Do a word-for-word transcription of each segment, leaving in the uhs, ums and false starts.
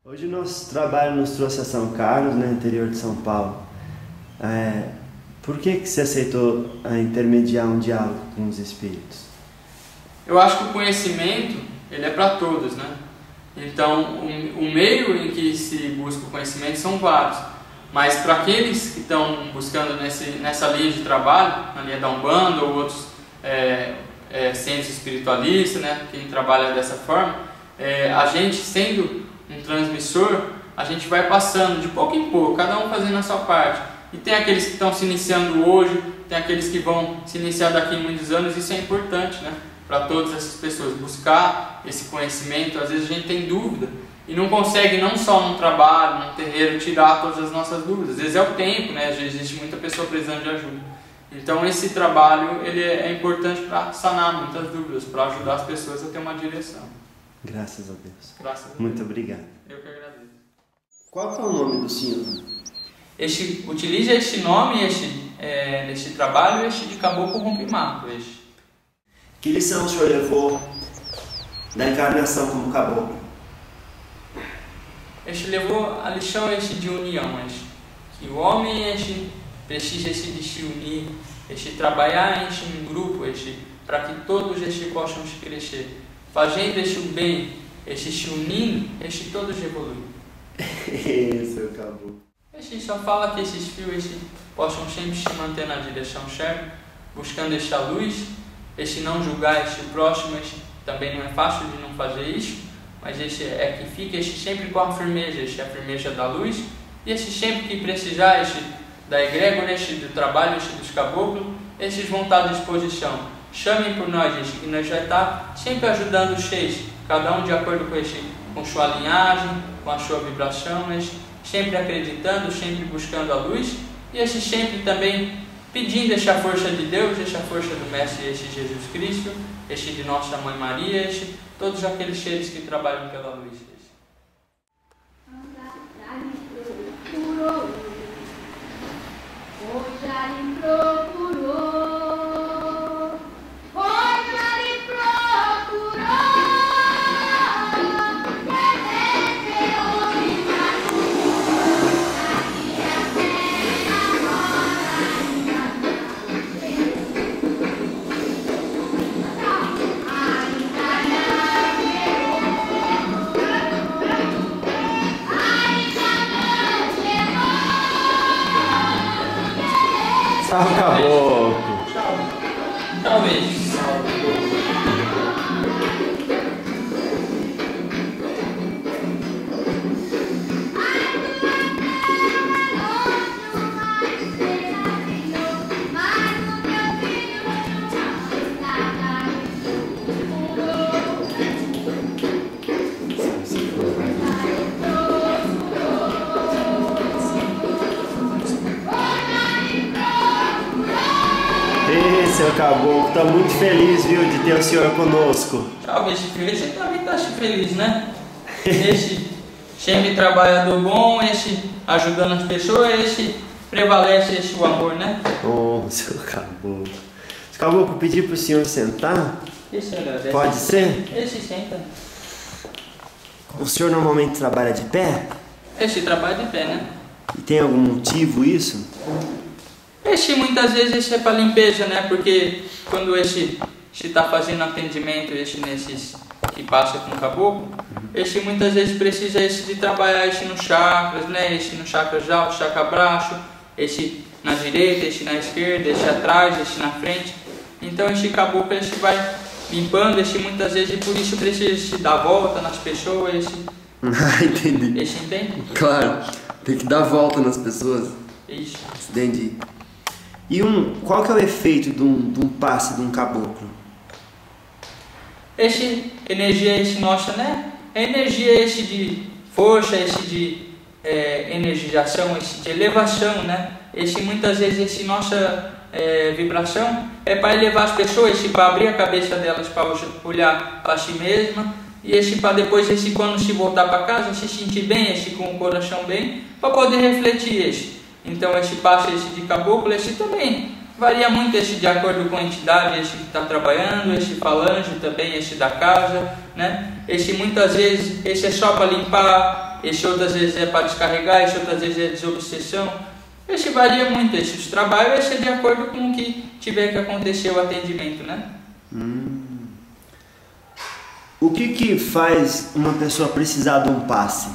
Hoje o nosso trabalho nos trouxe a São Carlos, no interior de São Paulo. É, por que, que você aceitou é, intermediar um diálogo com os espíritos? Eu acho que o conhecimento ele é para todos, né? Então, o, o meio em que se busca o conhecimento são vários. Mas para aqueles que estão buscando nesse, nessa linha de trabalho, na linha da Umbanda ou outros é, é, centros espiritualistas, né? Quem trabalha dessa forma, é, a gente sendo um transmissor, a gente vai passando de pouco em pouco, cada um fazendo a sua parte. E tem aqueles que estão se iniciando hoje, tem aqueles que vão se iniciar daqui a muitos anos. Isso é importante, né? Para todas essas pessoas, buscar esse conhecimento. Às vezes a gente tem dúvida e não consegue, não só no trabalho, no terreiro, tirar todas as nossas dúvidas. Às vezes é o tempo, né? Às vezes existe muita pessoa precisando de ajuda. Então esse trabalho ele é importante para sanar muitas dúvidas, para ajudar as pessoas a ter uma direção. Graças a Deus. Graças a Deus. Muito obrigado. Eu que agradeço. Qual que é o nome do senhor? Este, utiliza este nome, este, é, este trabalho, este de caboclo rompimato. Este. Que lição o senhor levou da encarnação como caboclo? Este levou a lição este de união, este, que o homem este, precisa este de se unir, este trabalhar este em grupo, este, para que todos este possam se crescer. Fazendo este o bem, este se unindo, este todos evoluem. Isso, acabou. Este só fala que esses fios este, possam sempre se manter na direção certa, buscando esta luz, este não julgar este próximo, este também não é fácil de não fazer isso, mas este é que fica este sempre com a firmeza, este é a firmeza da luz, e este sempre que precisar este da egrégora, este do trabalho, este dos caboclos, estes vão estar à disposição. Chamem por nós, este, que nós já está sempre ajudando os seis, cada um de acordo com, este, com sua linhagem, com a sua vibração, este, sempre acreditando, sempre buscando a luz, e este sempre também pedindo esta força de Deus, esta força do Mestre, este Jesus Cristo, este de Nossa Mãe Maria, este, todos aqueles seres que trabalham pela luz. Este. Salve, caboclo! Talvez. Seu caboclo, tá muito feliz, viu, de ter o senhor conosco. Talvez esse também tá feliz, né? Este sempre trabalhador bom, este ajudando as pessoas, este prevalece este o amor, né? Oh, seu caboclo. Seu caboclo, pedir pro senhor sentar? Esse agradece. Pode ser? Esse senta. O senhor normalmente trabalha de pé? Este trabalha de pé, né? E tem algum motivo isso? Este muitas vezes este é para limpeza, né? Porque quando este está fazendo atendimento este nesses que passa com o caboclo, este muitas vezes precisa este de trabalhar este nos chakras, né? Este no chakra alto, chakra baixo, este na direita, este na esquerda, este atrás, este na frente. Então este caboclo este vai limpando, este muitas vezes, e por isso precisa este dar volta nas pessoas, este. Ah, entendi. Este entende? Claro, tem que dar volta nas pessoas. Isso. Entendi. E um, qual que é o efeito de um, de um passe de um caboclo? Este energia este nossa, né? É energia este de força, este de é, energização, este de elevação, né? Este muitas vezes este nossa é, vibração é para elevar as pessoas, este para abrir a cabeça delas para olhar para si mesma, e este para depois este quando se voltar para casa se sentir bem, este com o coração bem, para poder refletir este. Então este passo este de caboclo, este também varia muito este de acordo com a entidade, este que está trabalhando, este falange também, este da casa, né? Este muitas vezes, este é só para limpar, este outras vezes é para descarregar, este outras vezes é desobsessão. Este varia muito, este os trabalhos, este é de acordo com o que tiver que acontecer o atendimento, né? Hum. O que que faz uma pessoa precisar de um passe?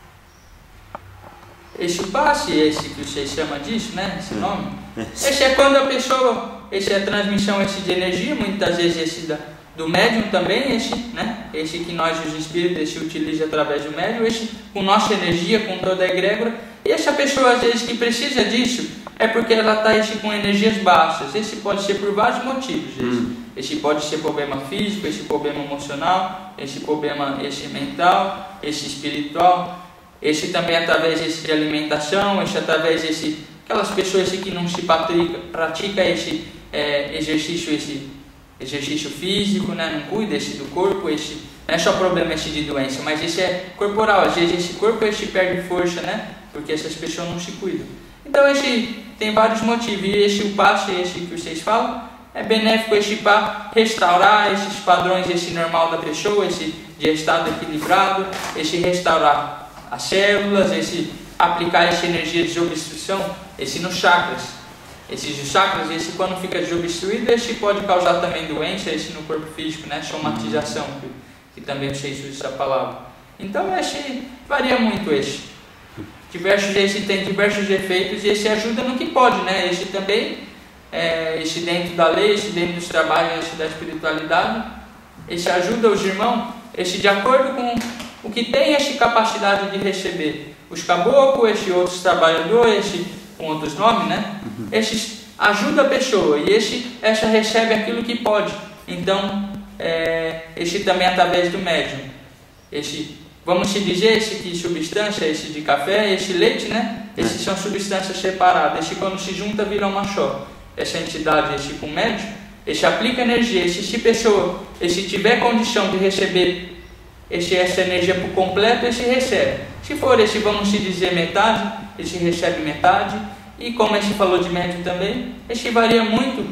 Este passe, esse que você chama disso, né? Esse nome. Este é quando a pessoa, este é a transmissão este de energia, muitas vezes este da, do médium também, este, né? Este que nós, os espíritos, este utiliza através do médium, este com nossa energia, com toda a egrégora. E essa pessoa, às vezes, que precisa disso, é porque ela está este, com energias baixas. Esse pode ser por vários motivos. Este, hum. este pode ser problema físico, este problema emocional, este problema este mental, este espiritual. Este também através este de alimentação, este através desse aquelas pessoas este, que não se pratica, pratica este é, exercício, este exercício físico, né? Não cuida este do corpo, este não é só problema este de doença, mas esse é corporal. Às vezes esse corpo este perde força, né? Porque essas pessoas não se cuidam. Então este tem vários motivos, e este o passe, este que vocês falam, é benéfico este para restaurar esses padrões, este normal da pessoa, esse de estado equilibrado, este restaurar as células, esse aplicar essa energia de desobstrução, esse nos chakras. Esses chakras, esse quando fica desobstruído, esse pode causar também doença, esse no corpo físico, né? Somatização, que, que também vocês usam essa palavra. Então esse varia muito esse. Diversos, esse tem diversos efeitos e esse ajuda no que pode, né? Esse também, é, esse dentro da lei, esse dentro dos trabalhos, esse da espiritualidade, esse ajuda os irmãos, esse de acordo com o que tem essa capacidade de receber. Os caboclos, esses outros trabalhadores, esse, com outros nomes, né? Uhum. Esses ajuda a pessoa e esse, essa recebe aquilo que pode. Então, é, esse também através do médium. Esse, vamos se dizer, esse que substância, esse de café, esse leite, né? Esses são substâncias separadas. Esse quando se junta vira uma só. Essa entidade, esse com médium, esse aplica energia. Esse se pessoa, esse tiver condição de receber Esse, essa energia por completo, esse recebe. Se for esse, vamos se dizer, metade, esse recebe metade. E como esse falou de médio também, esse varia muito.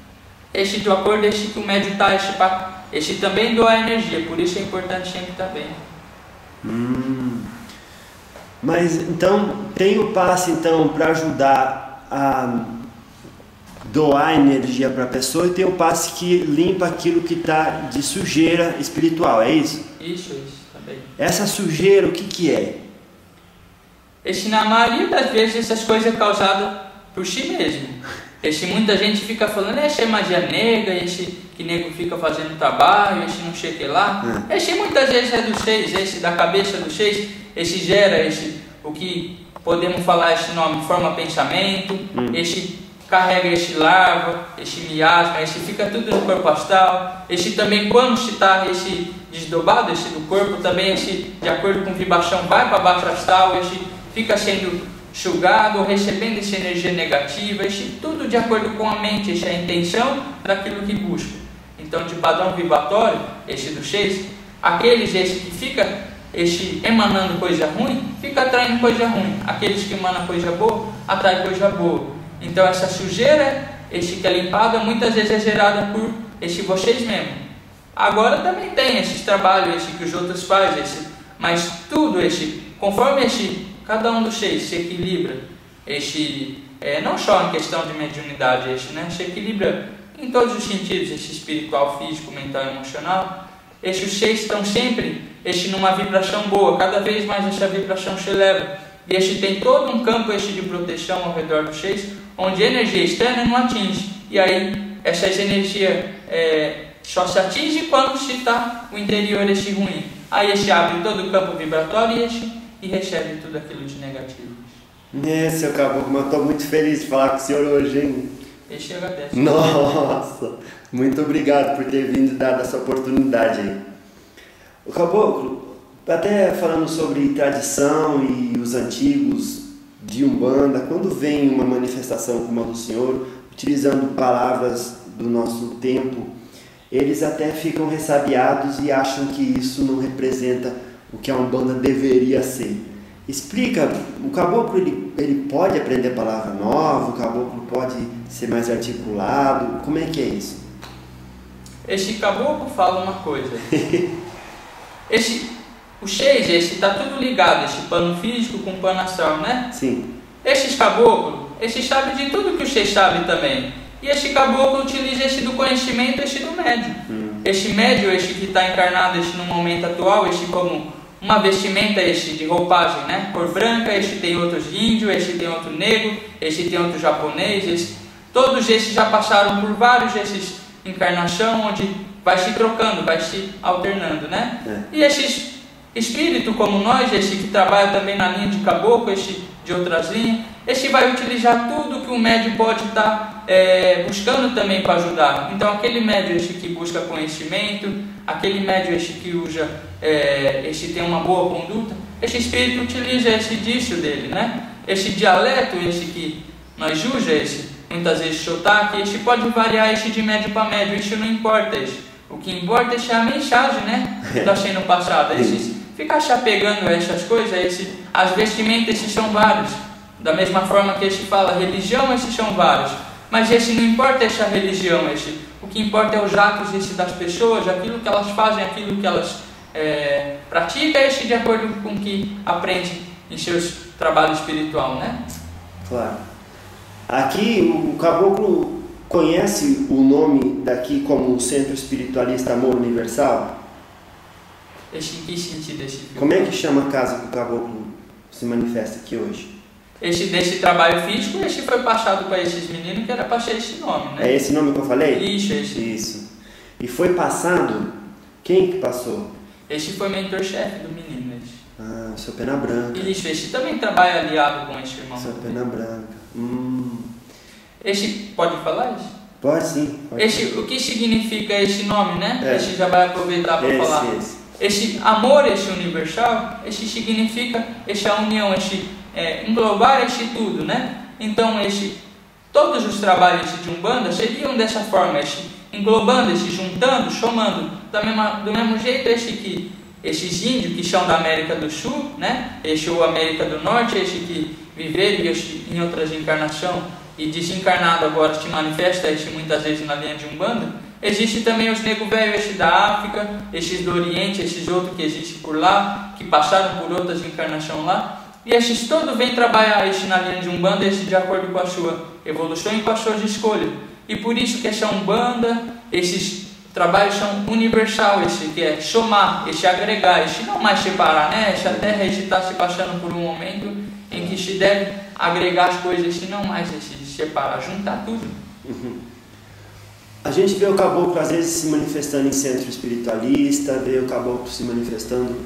Esse de acordo, esse que o médio está, esse, esse também doa energia. Por isso é importante sempre estar bem. Hum. Mas então, tem o passe então para ajudar a doar energia para a pessoa, e tem o passe que limpa aquilo que está de sujeira espiritual, é isso? Isso, isso, também. Essa sujeira, o que que é? Esse, na maioria das vezes, essas coisas é causada por si mesmo. Esse, muita gente fica falando, esse é magia negra, esse que nego fica fazendo trabalho, esse não sei o que lá. Ah. Esse muitas vezes é dos seis, esse da cabeça dos seis, esse gera, esse, o que podemos falar esse nome, forma pensamento, hum. esse carrega esse larva, esse miasma, esse fica tudo no corpo astral. Esse também, quando se está esse desdobrado, esse do corpo, também esse, de acordo com vibração, vai para baixo astral, esse fica sendo sugado ou recebendo essa energia negativa, esse tudo de acordo com a mente, essa é a intenção daquilo que busca. Então, de padrão vibratório, esse do seis, aqueles esse que fica esse emanando coisa ruim, fica atraindo coisa ruim. Aqueles que emanam coisa boa, atraem coisa boa. Então essa sujeira, esse que é limpada, muitas vezes é gerada por esse vocês mesmos. Agora também tem esses trabalhos, esse que os outros fazem, esse, mas tudo esse, conforme esse, cada um dos seis se equilibra, esse, é, não só em questão de mediunidade, esse, né, se equilibra em todos os sentidos, esse espiritual, físico, mental e emocional. Esses seis estão sempre esse, numa vibração boa, cada vez mais essa vibração se eleva. E este tem todo um campo este de proteção ao redor dos seis, onde a energia externa não atinge. E aí, essas energias é, só se atinge quando se está o interior este ruim. Aí este abre todo o campo vibratório e, este, e recebe tudo aquilo de negativo. É, seu Caboclo, eu estou muito feliz de falar com o senhor hoje, hein? Este agradece. Nossa, muito obrigado por ter vindo e dado essa oportunidade aí. O Caboclo, até falando sobre tradição e os antigos de Umbanda, quando vem uma manifestação como a do Senhor, utilizando palavras do nosso tempo, eles até ficam ressabiados e acham que isso não representa o que a Umbanda deveria ser. Explica, o Caboclo ele, ele pode aprender palavra nova, o Caboclo pode ser mais articulado, como é que é isso? Este Caboclo fala uma coisa. Este, o Xês, este está tudo ligado, este plano físico com o plano astral, né? Sim. Este caboclo, este sabe de tudo que o Xês sabe também. E este caboclo utiliza este do conhecimento, este do médio. Hum. Este médio, este que está encarnado este no momento atual, este como uma vestimenta, este de roupagem, né? Cor branca, este tem outros índio, este tem outro negro, este tem outro japonês, este... todos estes já passaram por vários esses encarnação, onde vai se trocando, vai se alternando, né? É. E esses espíritos como nós, este que trabalha também na linha de caboclo, este de outras linhas, este vai utilizar tudo que o médium pode estar é, buscando também para ajudar. Então aquele médium este que busca conhecimento, aquele médium este que usa, é, este tem uma boa conduta, este espírito utiliza esse disso dele, né? Este dialeto, este que nós usa, esse, muitas vezes sotaque, este pode variar este de médio para médio, isso não importa. Este. O que importa é a mensagem, né? Que está sendo passada. Este, ficar se apegando a essas coisas, esse, as vestimentas, esses são vários. Da mesma forma que este fala, religião, esses são vários. Mas esse não importa essa religião, esse, o que importa é os atos esse, das pessoas, aquilo que elas fazem, aquilo que elas é, praticam, esse de acordo com o que aprende em seus trabalhos espiritual, né? Claro. Aqui o caboclo conhece o nome daqui como Centro Espiritualista Amor Universal? Este, em que sentido esse filme? Como é que chama a casa que o caboclo se manifesta aqui hoje? Este desse trabalho físico, este foi passado para esses meninos que era para ser esse nome, né? É esse nome que eu falei? Isso, esse. Isso. E foi passado? Quem que passou? Este foi mentor-chefe do menino. Este. Ah, o seu Pena Branca. Isso, este também trabalha aliado com este irmão. Seu Pena Branca. Hum. Este, pode falar isso? Pode sim. Pode este, sim. O que significa este nome, né? É. Este já vai aproveitar para falar. Esse. Este amor, este universal, este significa esta união, este é, englobar este tudo, né? Então, este, todos os trabalhos de Umbanda seriam dessa forma, este, englobando, este, juntando, somando, da mesma, do mesmo jeito este que esses índios que são da América do Sul, né? Este ou América do Norte, este que viveram este, em outras encarnações e desencarnado agora se manifesta este, muitas vezes na linha de Umbanda. Existe também os negros velhos, estes da África, estes do Oriente, esses outros que existem por lá, que passaram por outras encarnações lá. E estes todos vêm trabalhar este na linha de Umbanda, este de acordo com a sua evolução e com as suas escolhas. E por isso que essa Umbanda, esses trabalhos são universal, esse que é somar, esse agregar, esse não mais separar, né? Essa terra está se passando por um momento em que se deve agregar as coisas, esse não mais esse separar, juntar tudo. Uhum. A gente vê o caboclo às vezes se manifestando em centro espiritualista, vê o caboclo se manifestando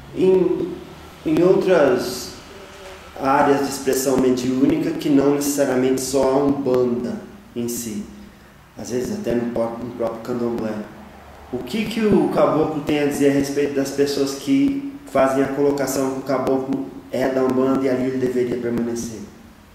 em, em outras áreas de expressão mediúnica que não necessariamente só a Umbanda em si. Às vezes até no próprio, no próprio candomblé. O que, que o caboclo tem a dizer a respeito das pessoas que fazem a colocação que o caboclo é da Umbanda e ali ele deveria permanecer?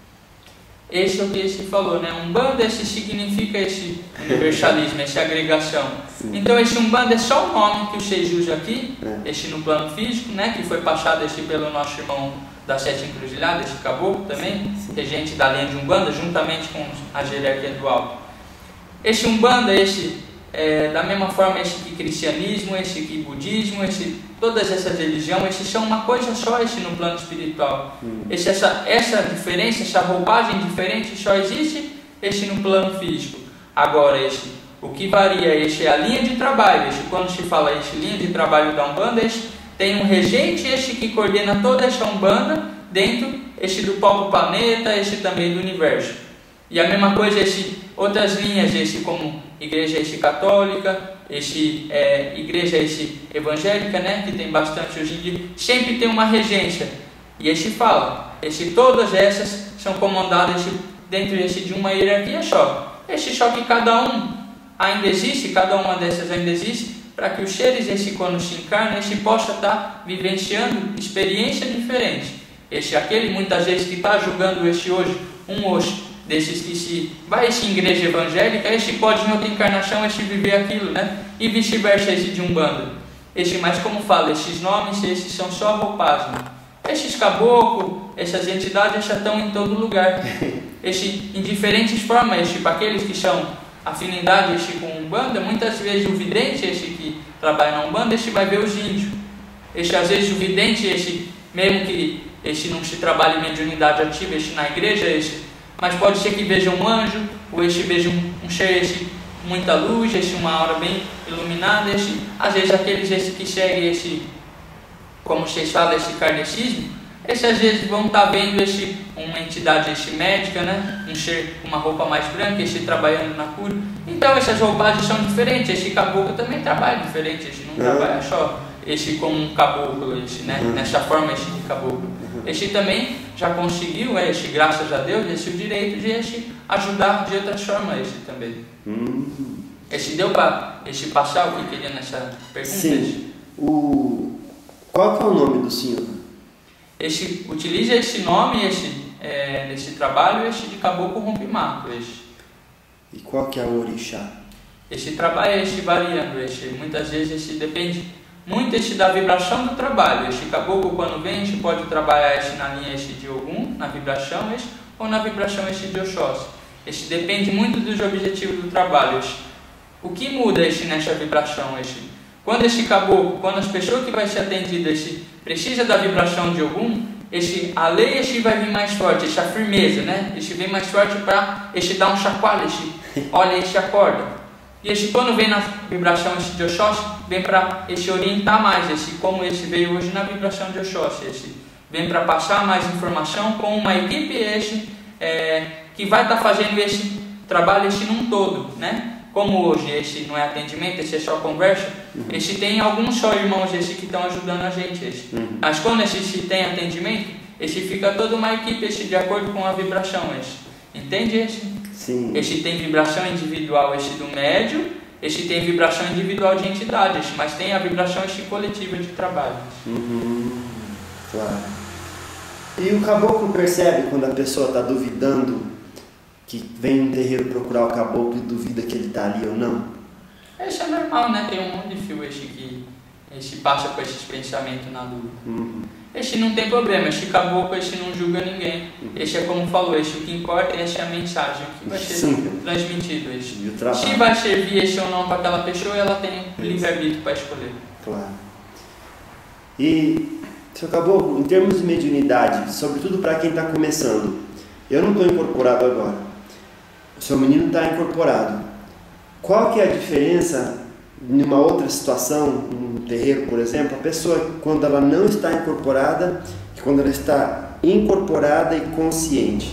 Esse é o que ele falou, né? Umbanda, esse significa esse universalismo, essa agregação. Sim. Então esse Umbanda é só o nome que o Xês usa aqui, é. Este no plano físico, né? Que foi passado este pelo nosso irmão das Sete Encruzilhadas, este caboclo também, regente da linha de Umbanda, juntamente com a hierarquia do alto. Este Umbanda, este, é, da mesma forma este que cristianismo, este que budismo, este, todas essas religiões, estes são uma coisa só este no plano espiritual. Hum. Este, essa, essa diferença, essa roupagem diferente só existe este no plano físico. Agora, este, o que varia este é a linha de trabalho. Este, quando se fala este linha de trabalho da Umbanda, este, tem um regente este que coordena toda essa Umbanda dentro este do próprio planeta, este também do universo. E a mesma coisa este outras linhas, este como igreja este católica, este é, igreja este evangélica, né, que tem bastante hoje em dia, sempre tem uma regência. E este fala, este todas essas são comandadas este, dentro este de uma hierarquia só. Este só que cada um ainda existe, cada uma dessas ainda existe, para que os seres este quando se encarna, este possa estar vivenciando experiências diferentes. Este aquele muitas vezes que está julgando este hoje, um hoje desses que se vai este em igreja evangélica, este pode em outra encarnação este viver aquilo, né? E vice-versa este de Umbanda. Este, mas como fala, estes nomes, estes são só roupagem. Estes caboclos, essas entidades já estão em todo lugar. Este, em diferentes formas, este, para aqueles que são afinidade este com Umbanda, muitas vezes o vidente, este que trabalha na Umbanda, este vai ver os índios. Este, às vezes o vidente, este, mesmo que este não se trabalhe em mediunidade ativa, este na igreja, este, mas pode ser que veja um anjo, ou este veja um, um cheiro, este, muita luz, este, uma hora bem iluminada, este, às vezes aqueles este, que seguem este, como vocês falam, este kardecismo, esses às vezes vão estar vendo este, uma entidade este, médica, né? Um ser com uma roupa mais branca, este trabalhando na cura. Então essas roupagens são diferentes, este caboclo também trabalha diferente, este não uhum. trabalha só este como um caboclo, este, né? Uhum. Nessa forma este de caboclo. Uhum. Este também já conseguiu, este, graças a Deus, este, o direito de este, ajudar de outras formas este, também. Uhum. Este deu para este, passar o que queria nessa pergunta? Sim. Este? O... Qual que é o nome do senhor? Este, utiliza esse nome este, é, nesse trabalho este de caboclo rompe-mato. Este. E qual que é o orixá? Este trabalho é este variando, este, muitas vezes este depende muito este da vibração do trabalho. Este caboclo quando vem este pode trabalhar este na linha este de Ogum, na vibração este, ou na vibração este de Oxóssi. Este depende muito dos objetivos do trabalho. Este. O que muda este nessa vibração este? Quando este caboclo, quando as pessoas que vai ser atendida este precisa da vibração de Ogum, este, a lei este vai vir mais forte, este, a firmeza, né? Este vem mais forte para este dar um chacoalho, este, olha, este acorda. E este quando vem na vibração este de Oxóssi, vem para este orientar mais, este, como este veio hoje na vibração de Oxóssi, este, vem para passar mais informação com uma equipe este, é, que vai estar tá fazendo este trabalho este num todo, né? Como hoje este não é atendimento, este é só conversa, uhum. este tem alguns só irmãos este que estão ajudando a gente. Este. Uhum. Mas quando este tem atendimento, este fica toda uma equipe este, de acordo com a vibração. Este. Entende este? Sim. Este tem vibração individual este do médio, este tem vibração individual de entidade, este, mas tem a vibração este coletiva de trabalho. Uhum. Claro. E o caboclo percebe quando a pessoa está duvidando que vem um terreiro procurar o caboclo e duvida que ele está ali ou não? Isso é normal, né? Tem um monte de fio este que este passa com esses pensamentos na dúvida. Uhum. Este não tem problema, este caboclo este não julga ninguém. Uhum. Este é como falou, este o que importa é esta mensagem, o que vai ser Sim. transmitido. Este. Se vai servir este ou não para aquela pessoa, ela tem livre-arbítrio para escolher. Claro. E, seu caboclo, em termos de mediunidade, sobretudo para quem está começando, eu não estou incorporado agora. O seu menino está incorporado. Qual que é a diferença em uma outra situação, num terreiro, por exemplo, a pessoa quando ela não está incorporada e quando ela está incorporada e consciente?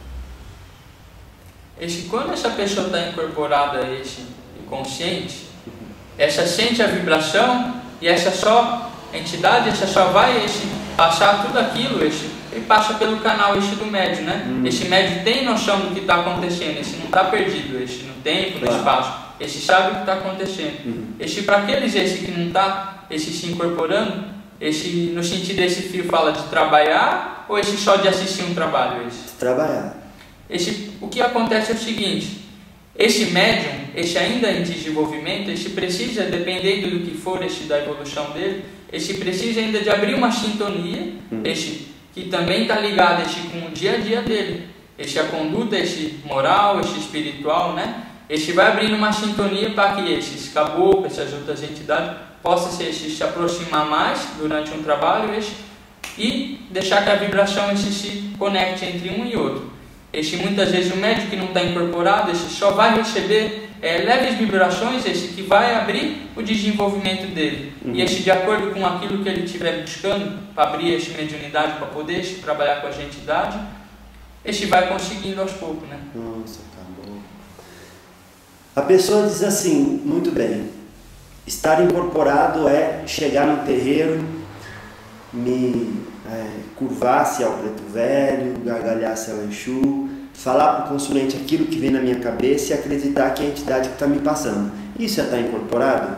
Este, quando essa pessoa está incorporada este, e consciente, essa sente a vibração e essa só entidade, essa só vai este, passar tudo aquilo, este, ele passa pelo canal este do médio, né? Uhum. Este médio tem noção do que está acontecendo, este não está perdido, este no tempo, no claro. espaço, este sabe o que está acontecendo. Uhum. Este para aqueles este que não está este se incorporando, este no sentido desse fio fala de trabalhar ou este só de assistir um trabalho? Este? Trabalhar. Este, o que acontece é o seguinte, este médium, este ainda em desenvolvimento, este precisa, dependendo do que for este da evolução dele, este precisa ainda de abrir uma sintonia, uhum. este que também está ligado este, com o dia a dia dele. Este a conduta, este moral, este espiritual, né? Este vai abrindo uma sintonia para que esses caboclos, essas outras entidades, possam se, este, se aproximar mais durante um trabalho este, e deixar que a vibração este, se conecte entre um e outro. Este, muitas vezes o médico que não está incorporado este, só vai receber é, leves vibrações este, que vai abrir o desenvolvimento dele. Uhum. E este, de acordo com aquilo que ele estiver buscando para abrir esta mediunidade, para poder este, trabalhar com a entidade, este vai conseguindo aos poucos, né? Nossa, acabou. A pessoa diz assim, muito bem, estar incorporado é chegar no terreiro, me é, curvar-se ao preto velho, gargalhar-se ao Exu, falar para o consulente aquilo que vem na minha cabeça e acreditar que é a entidade que está me passando. Isso é estar incorporado?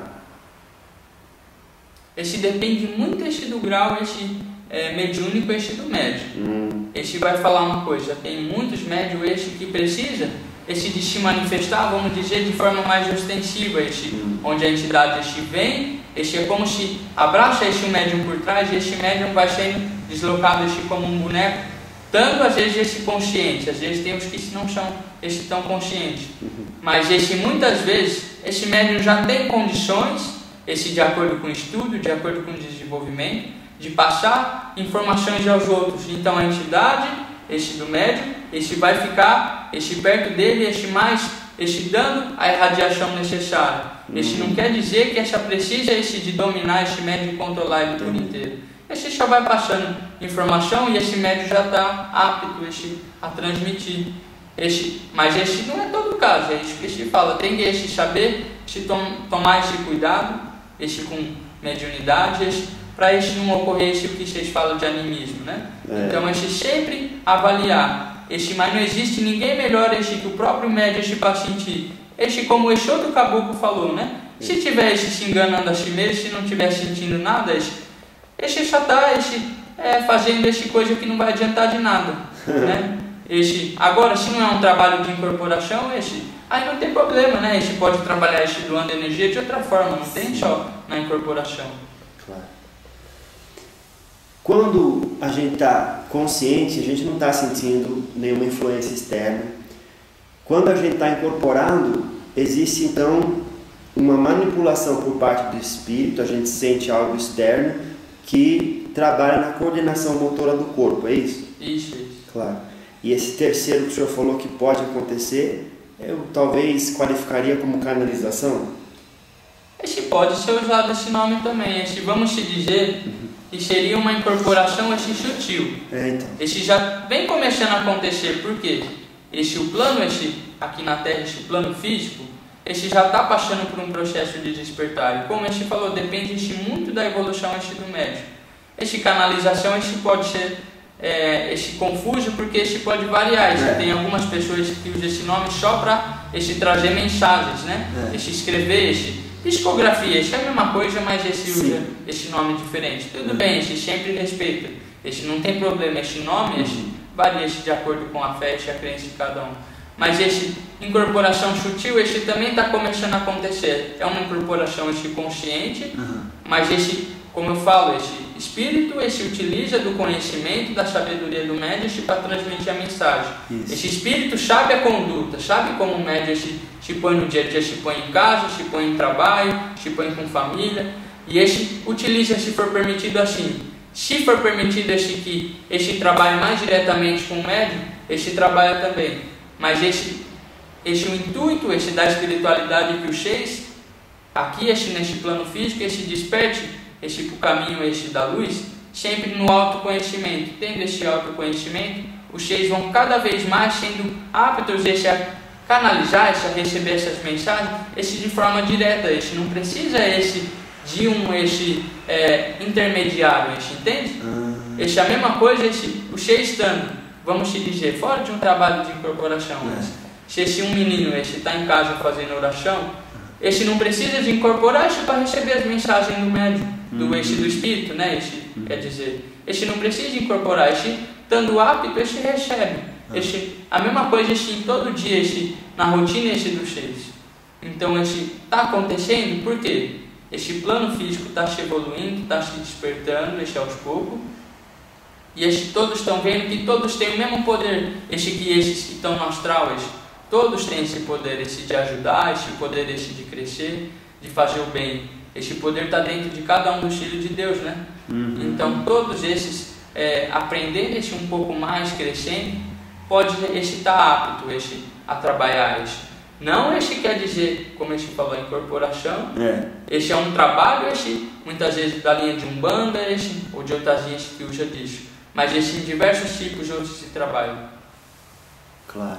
Este depende muito este do grau este, é, mediúnico este do médium. Hum. Este vai falar uma coisa, tem muitos médios este que precisa este de se manifestar, vamos dizer, de forma mais ostensiva, este, hum. onde a entidade este vem, este é como se abraça este médium por trás e este médium vai sendo deslocado este como um boneco. Tanto às vezes esse consciente, às vezes tem os que não são esse tão conscientes, uhum. mas esse muitas vezes esse médium já tem condições este de acordo com o estudo, de acordo com o desenvolvimento, de passar informações aos outros. Então a entidade, este do médium, este vai ficar, este perto dele, este mais, este dando a irradiação necessária. Este não quer dizer que esta precisa este de dominar este médium e controlar ele por inteiro. Este só vai passando informação e este médium já está apto este, a transmitir. Este, mas este não é todo o caso, é isso que este fala. Tem que este saber este tom, tomar este cuidado, este com mediunidade, este, para este não ocorrer este que vocês falam de animismo, né? É. Então este sempre avaliar. Este, mas não existe ninguém melhor este que o próprio médium este para sentir. Este, como este outro caboclo falou, né? Se tiver este se enganando a si mesmo, se não estiver sentindo nada, este, este só está este, é, fazendo este coisa que não vai adiantar de nada, né? Este, agora, se não é um trabalho de incorporação, este, aí não tem problema, né? Este pode trabalhar este doando energia de outra forma, não tem só na incorporação. Claro. Quando a gente está consciente, a gente não está sentindo nenhuma influência externa. Quando a gente está incorporando, existe então uma manipulação por parte do espírito, a gente sente algo externo que trabalha na coordenação motora do corpo, é isso? Isso, isso. Claro. E esse terceiro que o senhor falou que pode acontecer, eu talvez qualificaria como canalização? Este pode ser usado esse nome também. Este, vamos te dizer, que seria uma incorporação este sutil. É, então. Este já vem começando a acontecer, por quê? Este, o plano este, aqui na Terra, este plano físico, este já está passando por um processo de despertar. E como este falou, depende este, muito da evolução este do médium. Este canalização este pode ser é, este confuso, porque este pode variar. Este, é. Tem algumas pessoas que usam esse nome só para este trazer mensagens, né? É. Este escrever, este psicografia, este é a mesma coisa, mas este Sim. usa este nome diferente. Tudo é. bem, este sempre respeita. Este não tem problema, este nome este varia este, de acordo com a fé e a crença de cada um. Mas este incorporação sutil, este também está começando a acontecer. É uma incorporação este consciente, uhum. mas este, como eu falo, este espírito, este utiliza do conhecimento, da sabedoria do médium este, para transmitir a mensagem. Isso. Este espírito sabe a conduta, sabe como o médium este, se põe no dia a dia, se põe em casa, se põe em trabalho, se põe com família, e este utiliza se for permitido assim. Se for permitido este que este trabalhe mais diretamente com o médium, este trabalha também. Mas este, este o intuito, este da espiritualidade que o Sheis, aqui este neste plano físico, este desperte, este para o caminho este da luz, sempre no autoconhecimento. Tendo este autoconhecimento, os Sheis vão cada vez mais sendo aptos este a canalizar, este a receber essas mensagens, este de forma direta, este não precisa este de um este é, intermediário, este, entende? Uhum. Este é a mesma coisa, este, o Sheis estando, vamos te dizer, fora de um trabalho de incorporação, é. se este um menino este está em casa fazendo oração, este não precisa de incorporar este para receber as mensagens do médium, do uhum. este do espírito, né? Este, uhum. quer dizer, este não precisa de incorporar, este estando apto, este recebe. Uhum. Este, a mesma coisa este, em todo dia, este, na rotina este do Sheis. Então este está acontecendo, por quê? Este plano físico está se evoluindo, está se despertando, este aos poucos. E este, todos estão vendo que todos têm o mesmo poder. Este que estes que estão no astral, este, todos têm esse poder, esse de ajudar, esse poder esse de crescer, de fazer o bem. Este poder está dentro de cada um dos filhos de Deus, né? Uhum. Então todos esses é, aprendendo este um pouco mais, crescendo, pode este estar apto este, a trabalhar este. Não este quer dizer, como este falou, incorporação. É. Este é um trabalho, este, muitas vezes da linha de Umbanda, este, ou de outras linhas que usa disso. Mas este em diversos tipos de outros de trabalho. Claro.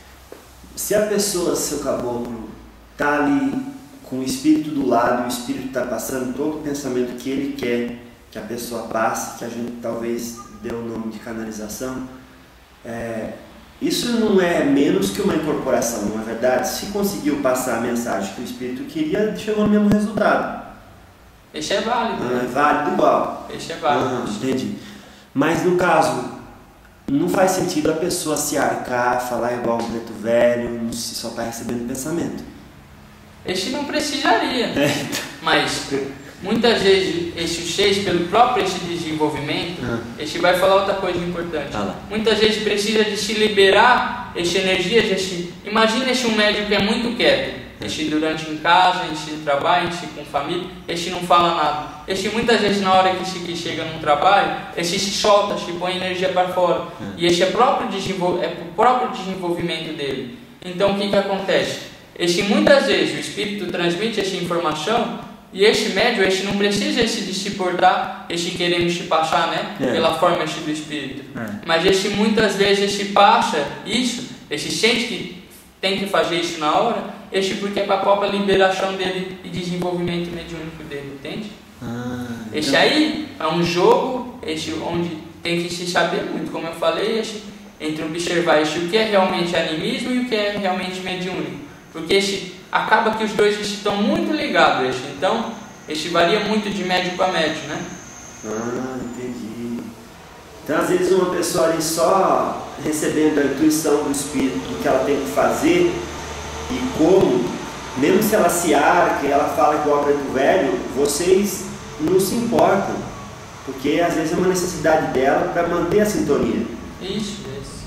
Se a pessoa, seu caboclo, está ali com o espírito do lado, o espírito está passando todo o pensamento que ele quer que a pessoa passe, que a gente talvez dê o nome de canalização, é... isso não é menos que uma incorporação, não é verdade? Se conseguiu passar a mensagem que o espírito queria, chegou no mesmo resultado. Este é válido. Ah, é válido igual. Este é válido. Ah, entendi. Mas no caso, não faz sentido a pessoa se arcar, falar igual um preto velho, se só está recebendo pensamento. Este não precisaria. É. Mas muitas vezes este Sheis, pelo próprio este desenvolvimento, ah. este vai falar outra coisa importante. Ah, muitas vezes precisa de se liberar esta energia. Este, imagina este um médium que é muito quieto. este durante em casa, este trabalho, este com família, este não fala nada. Este muitas vezes na hora que este que chega num trabalho, este se solta, este põe energia para fora. E este é próprio desenvol- é o próprio desenvolvimento dele. Então o que que acontece? Este muitas vezes o espírito transmite essa informação e este médium, este não precisa este de se portar, este querendo se passar, né? É. Pela forma este do espírito. É. Mas este muitas vezes este passa isso, este sente que tem que fazer isso na hora, este porque é para a própria liberação dele e desenvolvimento mediúnico dele, entende? Ah, Este então- aí é um jogo este, onde tem que se saber muito, como eu falei, este, entre observar este, o que é realmente animismo e o que é realmente mediúnico. Porque este, acaba que os dois estão muito ligados, este, então este varia muito de médio para médio, né? Ah, entendi. Então, às vezes, uma pessoa ali só recebendo a intuição do espírito do que ela tem que fazer e como, mesmo se ela se arca e ela fala igual para o velho, vocês não se importam, porque às vezes é uma necessidade dela para manter a sintonia. Isso, isso.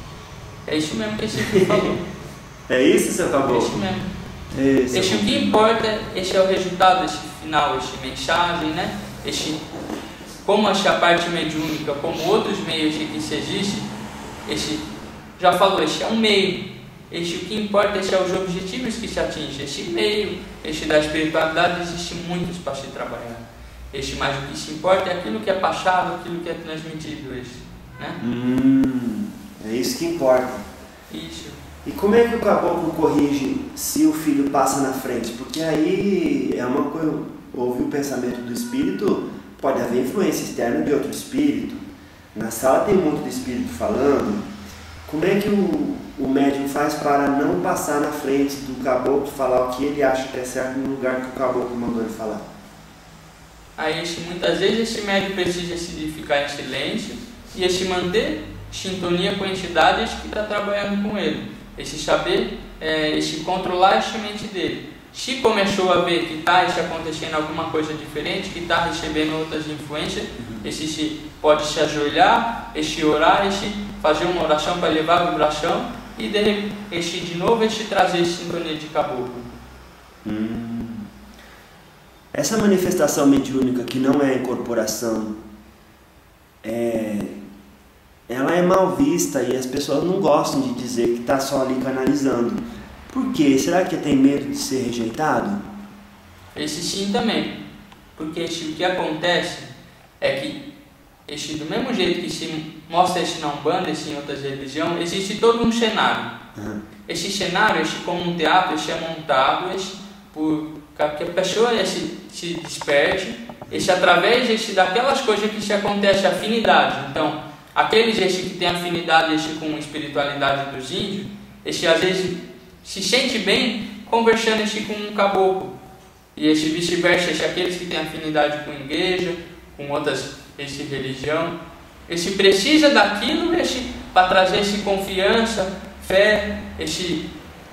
É isso mesmo que esse aqui falou. É isso, seu É caboclo? isso mesmo. Esse Este, o que importa, este é o resultado, este final, este mensagem, né? Este, como esta parte mediúnica, como outros meios de que se existe, este, já falou, este é um meio. Este, o que importa, este é os objetivos que se atinge. Este meio, este da espiritualidade, existe muitos para se trabalhar. Este, mas o que se importa é aquilo que é passado, aquilo que é transmitido, este, né? Hum, é isso que importa. Isso. E como é que o caboclo corrige se o filho passa na frente? Porque aí é uma coisa, ouvir o pensamento do espírito, pode haver influência externa de outro espírito. Na sala tem um monte de espírito falando. Como é que o, o médium faz para não passar na frente do caboclo falar o que ele acha que é certo no lugar que o caboclo mandou ele falar? Aí este, muitas vezes esse médium precisa se ficar em silêncio e este manter sintonia com a entidade este que está trabalhando com ele. Este saber, é, este controlar a mente dele. Se começou a ver que está acontecendo alguma coisa diferente, que está recebendo outras influências, este se, pode se ajoelhar, este orar, este fazer uma oração para elevar a vibração e de, este de novo este trazer sintonia de caboclo. Hum. Essa manifestação mediúnica que não é a incorporação, é, ela é mal vista e as pessoas não gostam de dizer que está só ali canalizando. Por quê? Será que tem medo de ser rejeitado? Esse sim também, porque este, o que acontece é que este, do mesmo jeito que se mostra este na Umbanda, este em outras religiões, existe todo um cenário. Uhum. Este cenário, este como um teatro, este é montado este, por que a pessoa este, se desperte, este através este, daquelas coisas que se acontece, afinidade. Então, aqueles este, que tem afinidade este, com a espiritualidade dos índios, este às vezes se sente bem conversando este, com um caboclo. E este vice-versa, este aqueles que têm afinidade com a igreja, com outras este, religião, este precisa daquilo este, para trazer este confiança, fé, este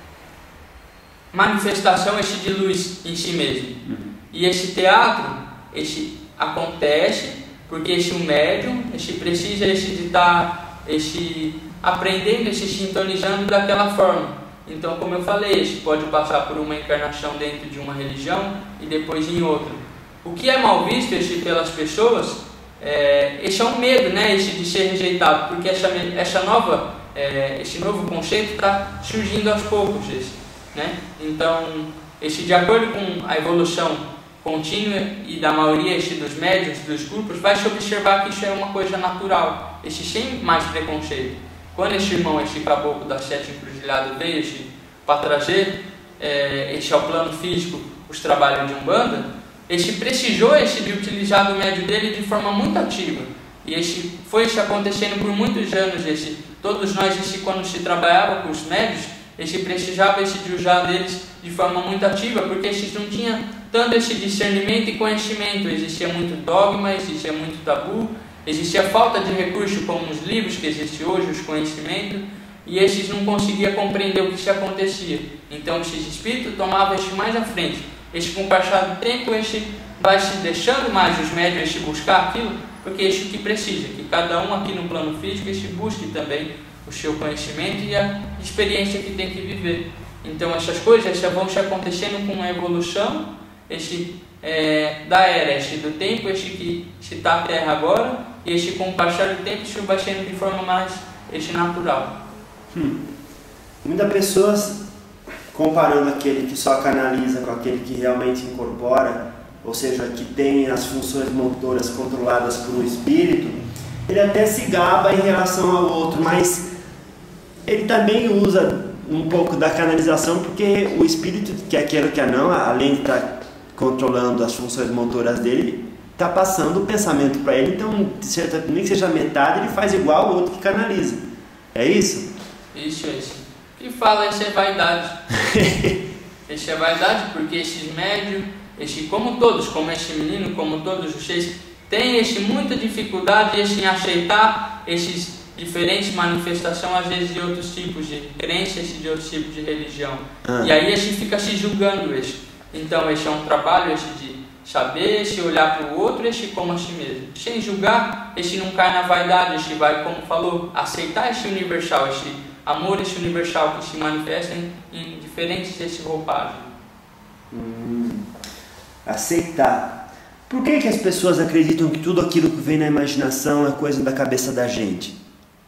manifestação este de luz em si mesmo. Uhum. E este teatro este acontece porque este um médium este precisa este de estar este aprendendo, este sintonizando daquela forma. Então, como eu falei, este pode passar por uma encarnação dentro de uma religião e depois em outra. O que é mal visto este pelas pessoas, é, este é um medo, né, este de ser rejeitado, porque essa, essa nova, é, esse novo conceito está surgindo aos poucos, este, né? Então, este, de acordo com a evolução contínua e da maioria este, dos médiuns, dos grupos, vai se observar que isso é uma coisa natural, este, sem mais preconceito. Quando este irmão, este caboclo das sete encruzilhadas veio este, para trazer é, este ao plano físico os trabalhos de Umbanda, este precisou este, de utilizar do médio dele de forma muito ativa. E este, foi este acontecendo por muitos anos. Este, todos nós, este, quando se trabalhava com os médios, este precisava este, de usar deles de forma muito ativa, porque estes não tinham tanto esse discernimento e conhecimento. Existia muito dogma, existia muito tabu, existia falta de recurso como os livros que existem hoje, os conhecimentos, e estes não conseguiam compreender o que se acontecia. Então esses espíritos tomavam este mais à frente. Este, com o passar do tempo, este vai se deixando mais os médios este buscar aquilo, porque este que precisa, que cada um aqui no plano físico este busque também o seu conhecimento e a experiência que tem que viver. Então essas coisas já vão se acontecendo com a evolução este, é, da era, este do tempo, este que está a Terra agora, e este com o passar do tempo isso vai sendo de forma mais este natural. Hum. Muitas pessoas, comparando aquele que só canaliza com aquele que realmente incorpora, ou seja, que tem as funções motoras controladas por um espírito, ele até se gaba em relação ao outro, mas ele também usa um pouco da canalização, porque o espírito, quer queira ou quer não, além de estar controlando as funções motoras dele, está passando o pensamento para ele, então nem que seja metade, ele faz igual o outro que canaliza. É isso? Isso, isso. O que fala isso é vaidade. Isso é vaidade porque esses médios, este, como todos, como este menino, como todos os seis, tem este, muita dificuldade este, em aceitar esses diferentes manifestações, às vezes de outros tipos de crenças e de outros tipos de religião. Ah. E aí este fica se julgando este. Então este é um trabalho este de saber, este olhar para o outro, este como a si mesmo. Sem julgar, este não cai na vaidade, este vai, como falou, aceitar este universal, este amor, este universal que se manifesta em, em diferentes este roupagens. Hum, aceitar. Por que que as pessoas acreditam que tudo aquilo que vem na imaginação é coisa da cabeça da gente?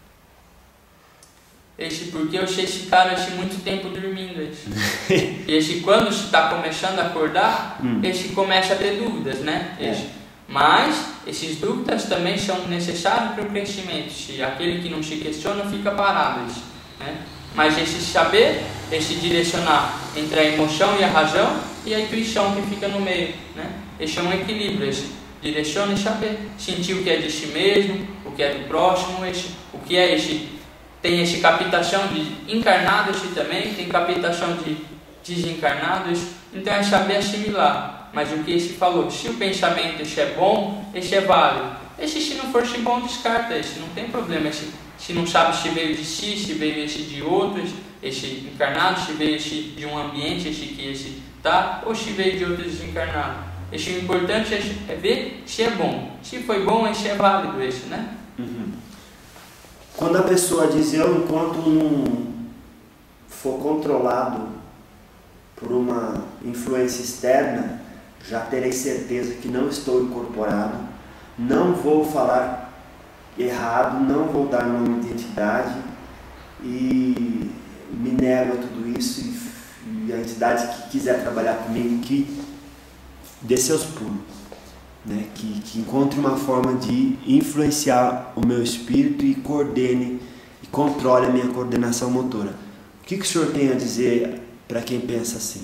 Este porque eu Sheish ficaram este muito tempo dormindo. Este. E este, quando está começando a acordar, hum. este começa a ter dúvidas, né? Este. É. Mas essas dúvidas também são necessárias para o crescimento. Se aquele que não se questiona fica parado. Este, né? Mas esse saber, esse direcionar entre a emoção e a razão e a intuição que fica no meio, né? Esse é um equilíbrio. Este direciona e saber. Sentir o que é de si mesmo, o que é do próximo, este, o que é este. Tem esse captação de encarnados também, tem captação de desencarnados, então é saber assimilar. Mas o que esse falou, se o pensamento esse é bom, esse é válido. Esse se não for se bom, descarta, esse não tem problema. Esse, se não sabe se veio de si, se veio esse de outros, esse encarnado, se veio esse de um ambiente, esse que esse tá, ou se veio de outros desencarnados. Esse o importante é ver se é bom. Se foi bom, esse é válido, esse, né? Uhum. Quando a pessoa diz, eu enquanto não for controlado por uma influência externa, já terei certeza que não estou incorporado, não vou falar errado, não vou dar nome de entidade e me nego a tudo isso e, e a entidade que quiser trabalhar comigo, que dê seus pulos. Né, que, que encontre uma forma de influenciar o meu espírito e coordene e controle a minha coordenação motora. O que, que o senhor tem a dizer para quem pensa assim?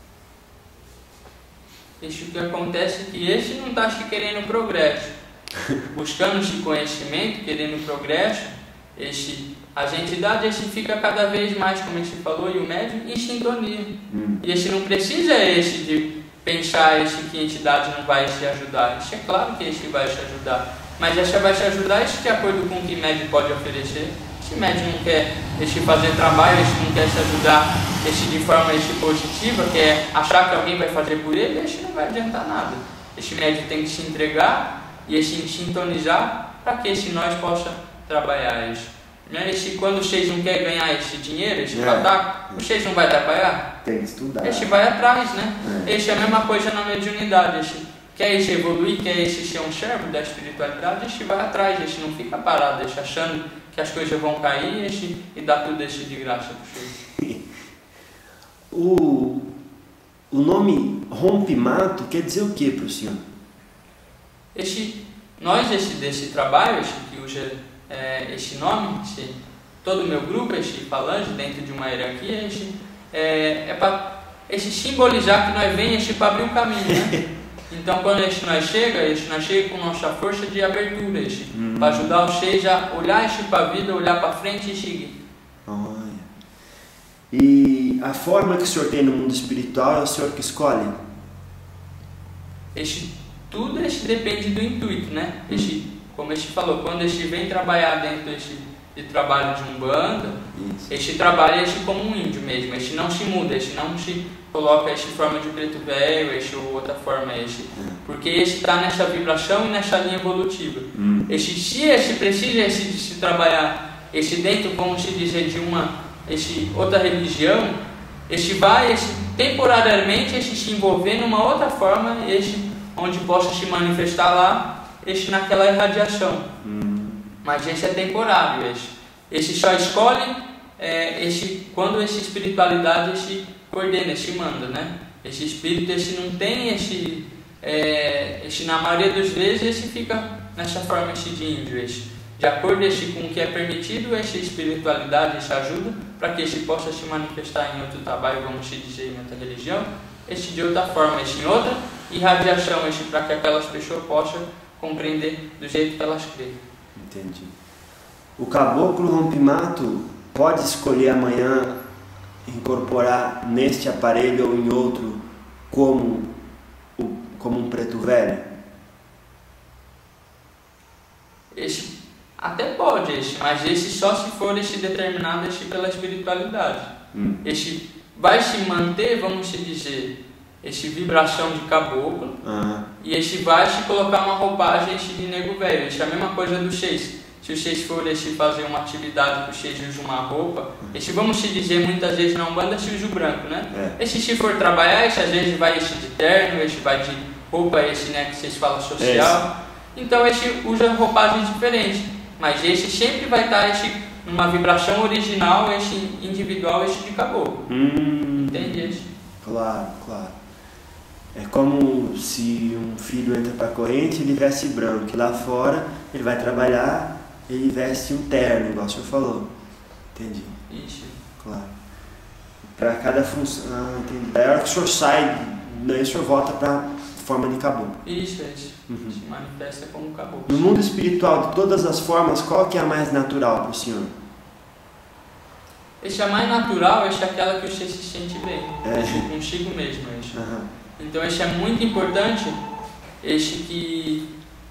Isso que acontece é que esse não está querendo progresso, buscando esse conhecimento, querendo progresso, esse, as entidades esse fica cada vez mais, como a gente falou, e o médium em sintonia. Hum. E esse não precisa esse de pensar esse que a entidade não vai te ajudar. Isso é claro que esse vai te ajudar, mas essa vai te ajudar isso de acordo com o que o médium pode oferecer. Se o médium não quer esse fazer trabalho, esse não quer te ajudar esse de forma esse positiva, quer achar que alguém vai fazer por ele, esse não vai adiantar nada. Esse médium tem que se entregar e esse sintonizar para que esse nós possa trabalhar isso. Né? Esse, quando vocês não querem ganhar esse dinheiro, esse é. ataque, vocês não vão trabalhar? Tem que estudar. Esse vai atrás, né? É. Esse é a mesma coisa na mediunidade. Esse, quer esse evoluir, quer esse ser um servo da espiritualidade, esse vai atrás, esse não fica parado, esse achando que as coisas vão cair esse, e dá tudo esse de graça para vocês. o, o nome rompimato quer dizer o que para o senhor? Esse, nós, esse, desse trabalho, esse que usa É, este nome, este, todo o meu grupo, este falange dentro de uma hierarquia, este, é, é para este simbolizar que nós vem este para abrir o caminho, né? Então quando este nós chega, este nós chega com nossa força de abertura, este, uhum. para ajudar vocês a olhar este para a vida, olhar para frente e seguir. Olha. E a forma que o senhor tem no mundo espiritual é o senhor que escolhe? Este, tudo este depende do intuito, né? Este, como este falou, quando este vem trabalhar dentro deste de trabalho de Umbanda, isso. Este trabalha este como um índio mesmo, este não se muda, este não se coloca este forma de preto velho, este ou outra forma, este, hum. porque este está nessa vibração e nessa linha evolutiva. Hum. Este, se este precisa este, de se trabalhar, este dentro, como se dizer, de uma este, outra religião, este vai este, temporariamente este se envolver numa outra forma, este onde possa se manifestar lá, este naquela irradiação. Hum. Mas este é temporário, este, este só escolhe é, este, quando esta espiritualidade este coordena, este manda, né? Este espírito este não tem este, é, este na maioria das vezes este fica nessa forma este de índio, este. De acordo este, com o que é permitido, esta espiritualidade este ajuda para que este possa se manifestar em outro trabalho, vamos dizer, em outra religião, este de outra forma, este em outra, e radiação este para que aquelas pessoas possam compreender do jeito que elas creem. Entendi. O caboclo rompimato pode escolher amanhã incorporar neste aparelho ou em outro como, como um preto velho? Este até pode, este, mas este só se for este determinado este pela espiritualidade. Hum. Este vai se manter, vamos te dizer, este vibração de caboclo, uhum. E este vai se colocar uma roupagem este de nego velho. Este é a mesma coisa do Sheis. Se o Sheis for este fazer uma atividade que o Sheis usa uma roupa, este vamos te dizer muitas vezes na Umbanda se usa o branco, né? É. Este se for trabalhar, este às vezes vai este de terno, este vai de roupa este, né, que vocês falam social. É. Então este usa roupagens diferentes. Mas este sempre vai estar este, numa vibração original, este individual, este de caboclo. Hum, Entende este? Claro, claro. É como se um filho entra para a corrente e ele veste branco. E lá fora ele vai trabalhar, ele veste um terno, igual o senhor falou. Entendi. Isso. Claro. Para cada função. Ah, entendi. Daí a hora que o senhor sai, daí o senhor volta para forma de caboclo. Isso, é isso. Uhum. Se manifesta como caboclo. No mundo espiritual, de todas as formas, qual que é a mais natural para o senhor? Este é a mais natural, este é aquela que você se sente bem. É. Este consigo mesmo. Este. Uhum. Então este é muito importante, este que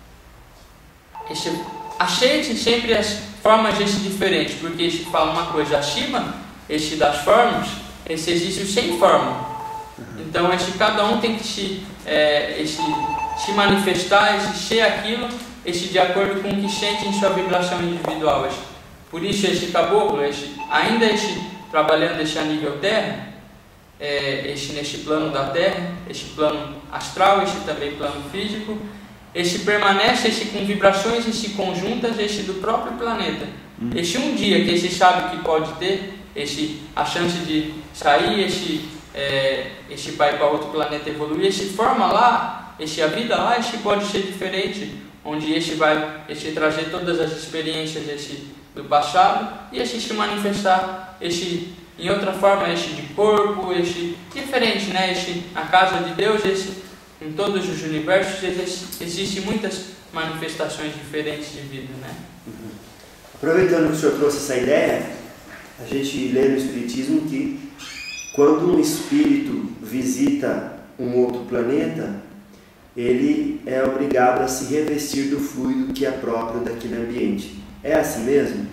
este, aceite sempre as formas este diferentes, porque este fala uma coisa acima, este das formas, este existe o sem forma. Então este, cada um tem que se, é, este, se manifestar, este, ser aquilo, este, de acordo com o que sente em sua vibração individual. Este. Por isso este caboclo, este, ainda este, trabalhando este a nível terra, é, este neste plano da terra, este plano astral, este também plano físico, este permanece este, com vibrações este, conjuntas este, do próprio planeta. Hum. Este um dia que este sabe que pode ter este, a chance de sair, este É, este vai para outro planeta evoluir, este forma lá, este a vida lá, este pode ser diferente, onde este vai este trazer todas as experiências este do passado e este se manifestar este em outra forma, este de corpo, este diferente, né? Este na casa de Deus, este em todos os universos este, existem muitas manifestações diferentes de vida, né? Uhum. Aproveitando que o senhor trouxe essa ideia, a gente lê no Espiritismo que quando um espírito visita um outro planeta, ele é obrigado a se revestir do fluido que é próprio daquele ambiente. É assim mesmo?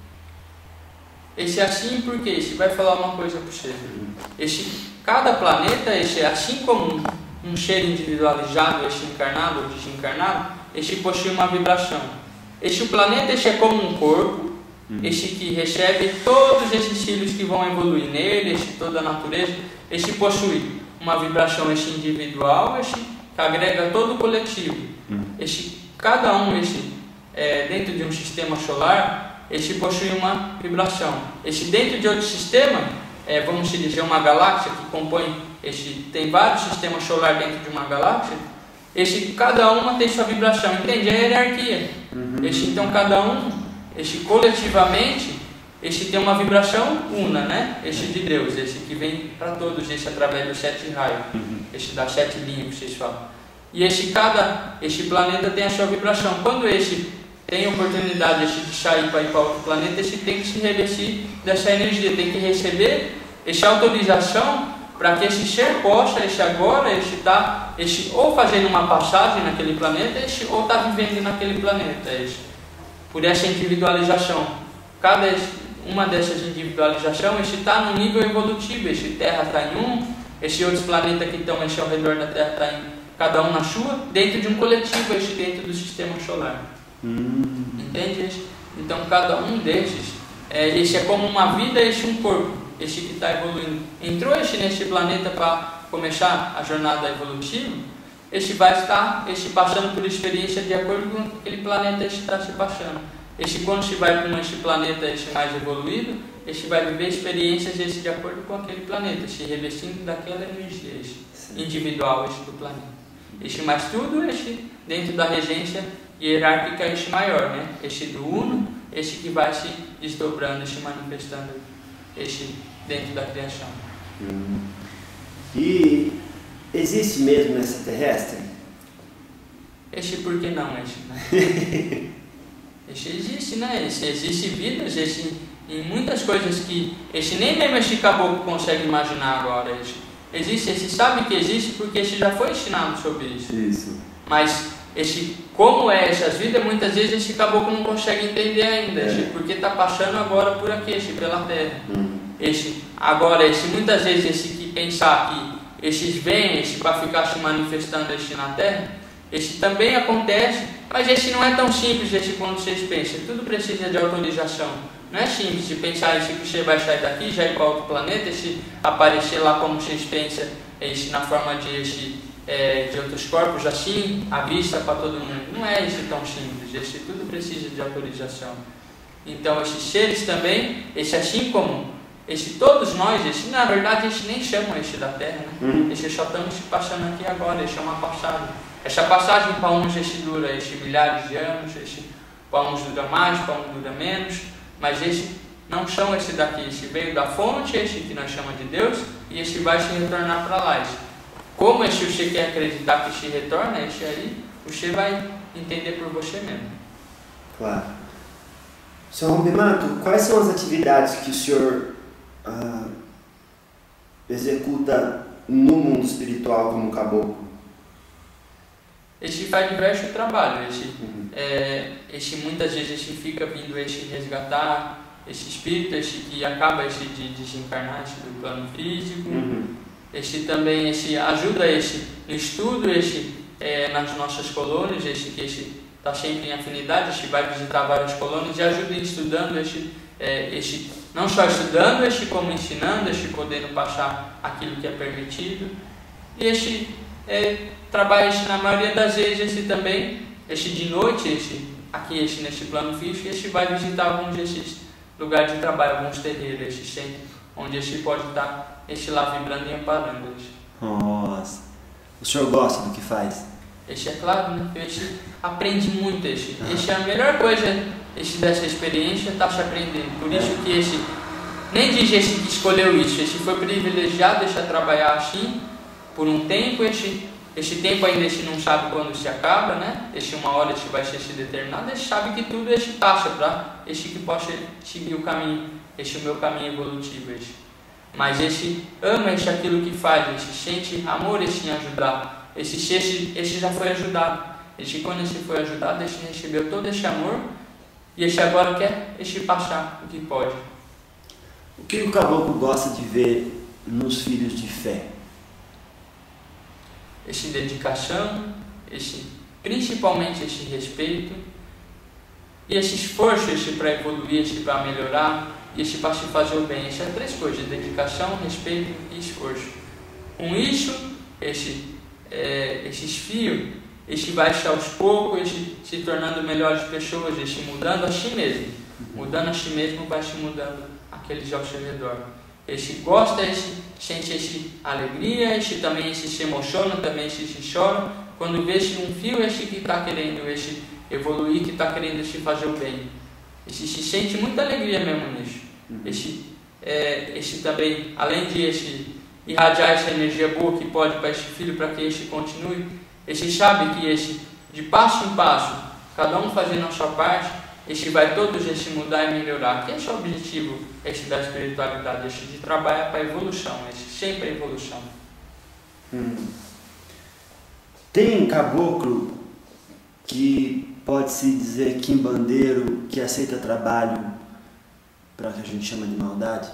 Este é assim porque este vai falar uma coisa para você. Este, cada planeta, este é assim como um, um ser individualizado, este encarnado ou desencarnado, este possui uma vibração. Este planeta este é como um corpo. Este que recebe todos esses filhos que vão evoluir nele, este toda a natureza, este possui uma vibração este individual, este que agrega todo o coletivo. Este, cada um este, é, dentro de um sistema solar, este possui uma vibração. Este dentro de outro sistema, é, vamos dizer uma galáxia que compõe, este, tem vários sistemas solares dentro de uma galáxia, este, cada uma tem sua vibração, entende? É a hierarquia. Este, então cada um Este coletivamente, este tem uma vibração una, né? Este de Deus, este que vem para todos, este através dos sete raios, este das sete linhas que vocês falam. E este cada, este planeta tem a sua vibração. Quando este tem a oportunidade este de sair para ir para outro planeta, este tem que se revestir dessa energia, tem que receber esta autorização para que este ser possa, este agora, este está, este ou fazendo uma passagem naquele planeta, este ou está vivendo naquele planeta, este. Por essa individualização, cada uma dessas individualizações está no nível evolutivo. Este Terra está em um, este outros planetas que estão este ao redor da Terra está em cada um na sua, dentro de um coletivo, este dentro do sistema solar. Hum. Entende? Então cada um desses, é, este é como uma vida, este um corpo. este que está evoluindo, entrou este neste planeta para começar a jornada evolutiva, este vai estar este passando por experiência de acordo com aquele planeta este está se passando. Este quando este vai para este planeta este mais evoluído, este vai viver experiências este de acordo com aquele planeta, este revestindo daquela energia este, individual este do planeta. Este mais tudo este dentro da regência hierárquica este maior, né? Este do Uno, este que vai se desdobrando, este manifestando este dentro da criação. Hum. E existe mesmo extraterrestre? Este por que não, este, né? Este existe, né? Este, existe vidas, este, em muitas coisas que este nem mesmo este caboclo consegue imaginar agora. Este. Existe, este sabe que existe porque este já foi ensinado sobre isso. Isso. Mas este, como é essas vidas, muitas vezes este caboclo não consegue entender ainda, é. este, porque está passando agora por aqui, este, pela Terra. Hum. Este, agora, este, muitas vezes este que pensar que estes vêm este, para ficar se manifestando este, na Terra, este também acontece, mas este não é tão simples este, quando vocês pensam. Tudo precisa de autorização. Não é simples de pensar este, que você vai sair daqui, já ir para outro planeta, este, aparecer lá como vocês pensam, este, na forma de, este, é, de outros corpos, assim, à vista para todo mundo. Não é este tão simples, este, tudo precisa de autorização. Então, estes seres também, este, assim como este, todos nós, este, na verdade, este nem chamam este da Terra, né? Uhum. Este só estamos passando aqui agora, este é uma passagem. Essa passagem para uns este dura este, milhares de anos, este, para uns dura mais, para uns dura menos, mas este não são este daqui, este veio da fonte, este que nós chamamos de Deus, e este vai se retornar para lá. Este. Como este você quer acreditar que este retorna, este aí, você vai entender por você mesmo. Claro. senhor Rompimanto, quais são as atividades que o senhor ah, executa no mundo espiritual como caboclo? Este faz diversos trabalhos, este, uhum. é, este muitas vezes este fica vindo este resgatar este espírito, este que acaba este de desencarnar este do plano físico, uhum. este também este ajuda este no estudo, este é, nas nossas colônias, este que este está sempre em afinidade, este vai visitar várias colônias e ajuda estudando este, é, este não só estudando este como ensinando, este podendo passar aquilo que é permitido e este é, trabalha este, na maioria das vezes este também, este de noite, este, aqui este, neste plano físico, este vai visitar alguns desses lugares de trabalho, alguns terreiros, este centro, onde este pode estar este lá vibrando e amparando. Este. Nossa, o senhor gosta do que faz? Este é claro, né? Este aprende muito, este. Este é a melhor coisa este, dessa experiência, está se aprendendo. Por isso que este, nem diz este que escolheu isso, este foi privilegiado este, a trabalhar assim, por um tempo, este, este tempo ainda este não sabe quando se acaba, né? Este uma hora este vai ser este determinado, este sabe que tudo este passa para este que possa seguir o caminho, este o meu caminho evolutivo, este. Mas este ama este aquilo que faz, este sente amor este em ajudar, este, este, este já foi ajudado, este quando este foi ajudado, este recebeu todo este amor e este agora quer este passar o que pode. O que o caboclo gosta de ver nos filhos de fé? Este dedicação, este, principalmente este respeito e este esforço este para evoluir, este para melhorar e este para se fazer o bem. Essas três coisas, dedicação, respeito e esforço. Com isso, este, é, estes fios, este vai aos poucos, este, se tornando melhores pessoas, este mudando a si mesmo. Mudando a si mesmo, vai se mudando aqueles ao seu redor. Este gosta, este sente este alegria, este também este se emociona, também este se chora. Quando vê este um fio, este que está querendo este evoluir, que está querendo este fazer o bem. Este se sente muita alegria mesmo nisso. Este, é, este também, além de este irradiar essa energia boa que pode para este filho, para que este continue, este sabe que este, de passo em passo, cada um fazendo a sua parte, este vai todos este mudar e melhorar. Que esse é o objetivo este da espiritualidade, este de trabalhar para a evolução, este sempre a evolução. Hum. Tem caboclo que pode-se dizer quimbandeiro que aceita trabalho para o que a gente chama de maldade?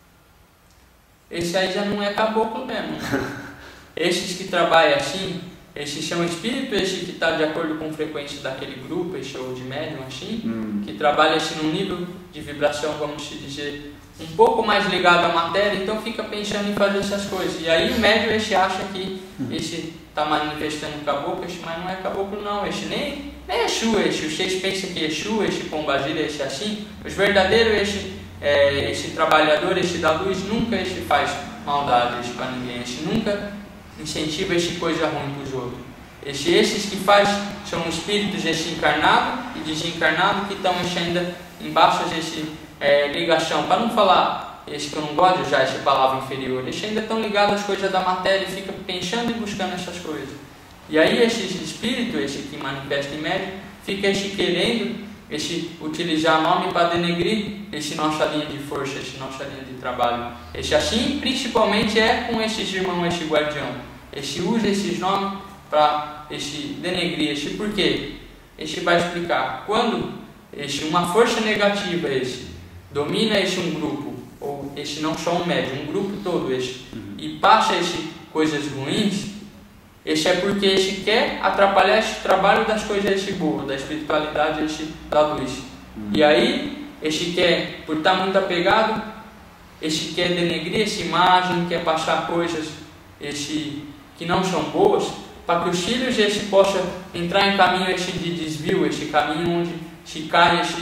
Esse aí já não é caboclo mesmo. Esses que trabalham assim, Este chama espírito, este que está de acordo com a frequência daquele grupo, este ou de médium, assim, hum. que trabalha este num nível de vibração, vamos dizer, um pouco mais ligado à matéria, então fica pensando em fazer essas coisas. E aí o médium este acha que este está manifestando um caboclo, este, mas não é caboclo não, este nem, nem é Exu, este, vocês pensam que é Exu, este Pombagira, este assim, os verdadeiros, este, é, este trabalhador, este da luz, nunca este faz maldade este para ninguém, este nunca incentiva este coisa ruim para os outros. Este, esses que faz são espíritos este encarnado e desencarnado que estão este ainda embaixo deste é, ligação, para não falar este que eu não gosto já essa palavra inferior, este ainda estão ligados às coisas da matéria e fica pensando e buscando essas coisas. E aí este espírito, este que manifesta em médio, fica este querendo este utilizar nome para denegrir este nossa linha de força, este nossa linha de trabalho. Este assim, principalmente é com estes irmãos, este guardião. Este usa esses nomes para este denegrir, este por quê? Este vai explicar. Quando este uma força negativa este domina este um grupo, ou este não só um médium, um grupo todo este, uhum. e passa este coisas ruins, este é porque este quer atrapalhar este trabalho das coisas este boas, da espiritualidade este da luz. Uhum. E aí, este quer, por estar muito apegado, este quer denegrir essa imagem, quer passar coisas este, que não são boas, para que os filhos este possam entrar em caminho este de desvio, este caminho onde se cai este,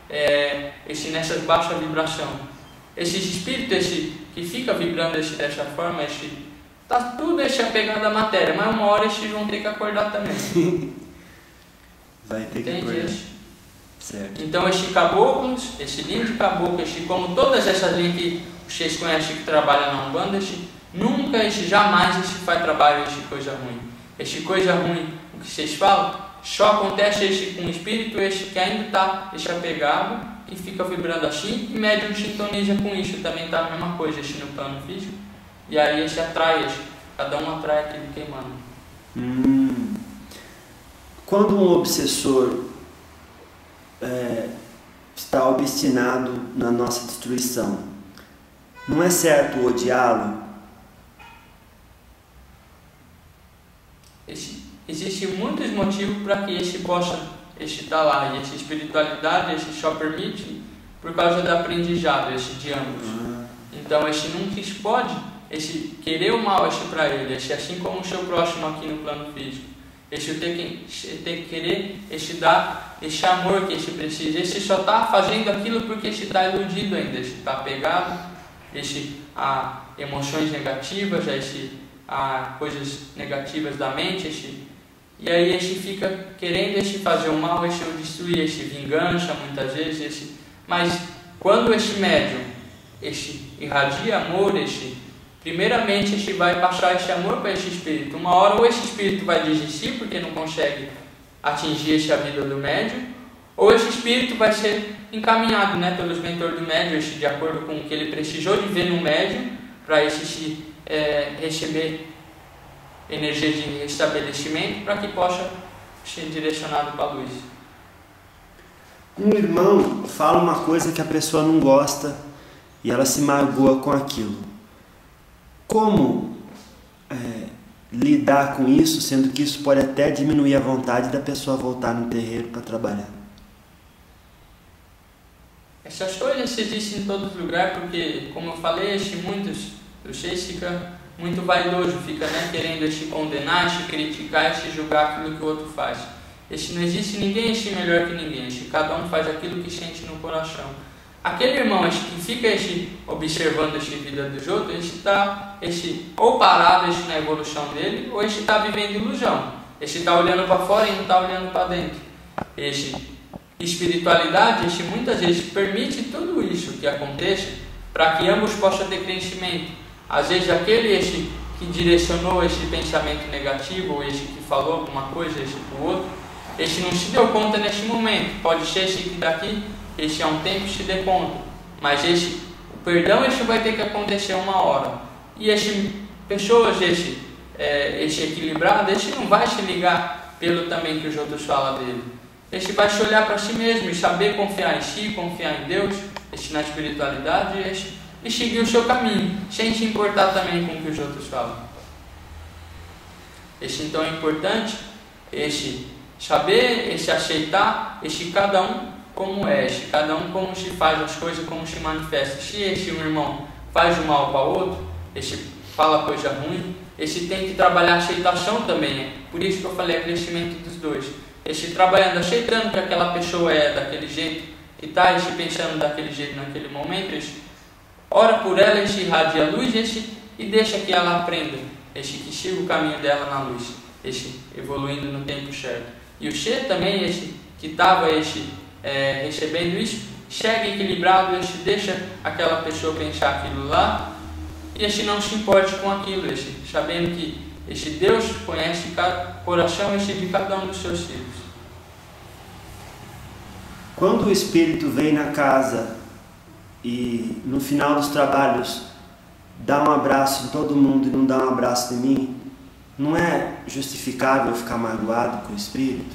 é, este nessas baixas vibrações. Esse espírito este, que fica vibrando este, dessa forma, este tá tudo este apegado à matéria, mas uma hora estes vão ter que acordar também. Vai ter Entende que acordar. Este? Certo. Então este caboclos, este linha de caboclo, este, como todas essas linhas que vocês conhecem que trabalham na Umbanda, este, nunca, este, jamais este faz trabalho este coisa ruim. Este coisa ruim, o que vocês falam, só acontece este com o espírito este que ainda está este apegado e fica vibrando assim, e médium sintoniza com isso, também está a mesma coisa este no plano físico. E aí este atrai, este, cada um atrai aquilo que emana. Hum. Quando um obsessor é, está obstinado na nossa destruição, não é certo odiá-lo? Existem muitos motivos para que este possa este estar lá, e essa espiritualidade este só permite por causa do aprendizado este de ambos. Uhum. Então este nunca pode este querer o mal este para ele, este assim como o seu próximo aqui no plano físico. Este tem que, tem que querer este dar este amor que este precisa. Este só está fazendo aquilo porque este está iludido ainda, este está apegado este a emoções negativas, este a coisas negativas da mente, este, e aí este fica querendo este fazer o mal, este o destruir, este vingança muitas vezes, este, mas quando este médium este irradia amor, este primeiramente este vai passar esse amor para esse espírito. Uma hora ou esse espírito vai desistir porque não consegue atingir este a vida do médium, ou esse espírito vai ser encaminhado, né, pelos mentores do médium, este, de acordo com o que ele precisou de ver no médium, para esse se, é, receber energia de restabelecimento, para que possa ser direcionado para a luz. Um irmão fala uma coisa que a pessoa não gosta e ela se magoa com aquilo. Como é, lidar com isso, sendo que isso pode até diminuir a vontade da pessoa voltar no terreiro para trabalhar? Essas coisas existem em todos os lugares, porque, como eu falei, este, muitos vocês ficam muito vaidoso, fica né, querendo este condenar, este criticar, este julgar aquilo que o outro faz. Este, não existe ninguém este melhor que ninguém, este, cada um faz aquilo que sente no coração. Aquele irmão este, que fica este, observando este vida dos outros, este está este, ou parado este, na evolução dele, ou este está vivendo ilusão. Este está olhando para fora e não está olhando para dentro. Este, espiritualidade este, muitas vezes permite tudo isso que aconteça para que ambos possam ter crescimento. Às vezes aquele este, que direcionou este pensamento negativo, ou este que falou alguma coisa este, para o outro, este não se deu conta neste momento. Pode ser este que daqui este há um tempo se dê conta, mas este, o perdão este vai ter que acontecer uma hora. E este, pessoas este, é, este equilibrado, este não vai se ligar pelo também que os outros falam dele. Este vai se olhar para si mesmo e saber confiar em si, confiar em Deus, este na espiritualidade, este, e seguir o seu caminho, sem se importar também com o que os outros falam. Este então é importante, este saber, este aceitar, este cada um como é, este cada um como se faz as coisas, como se manifesta. Se este um irmão faz o mal para o outro, este fala coisa ruim, este tem que trabalhar a aceitação também, né? Por isso que eu falei, é crescimento dos dois. Este trabalhando, aceitando que aquela pessoa é daquele jeito, que está este pensando daquele jeito naquele momento, este ora por ela, este irradia a luz, este e deixa que ela aprenda, este que siga o caminho dela na luz, este evoluindo no tempo certo. E o Che também, este que estava este é, recebendo isso, chega equilibrado, este deixa aquela pessoa pensar aquilo lá, e este não se importe com aquilo, este sabendo que este Deus conhece cada coração este de cada um dos seus filhos. Quando o Espírito vem na casa e no final dos trabalhos dá um abraço em todo mundo e não dá um abraço em mim, não é justificável ficar magoado com o Espírito?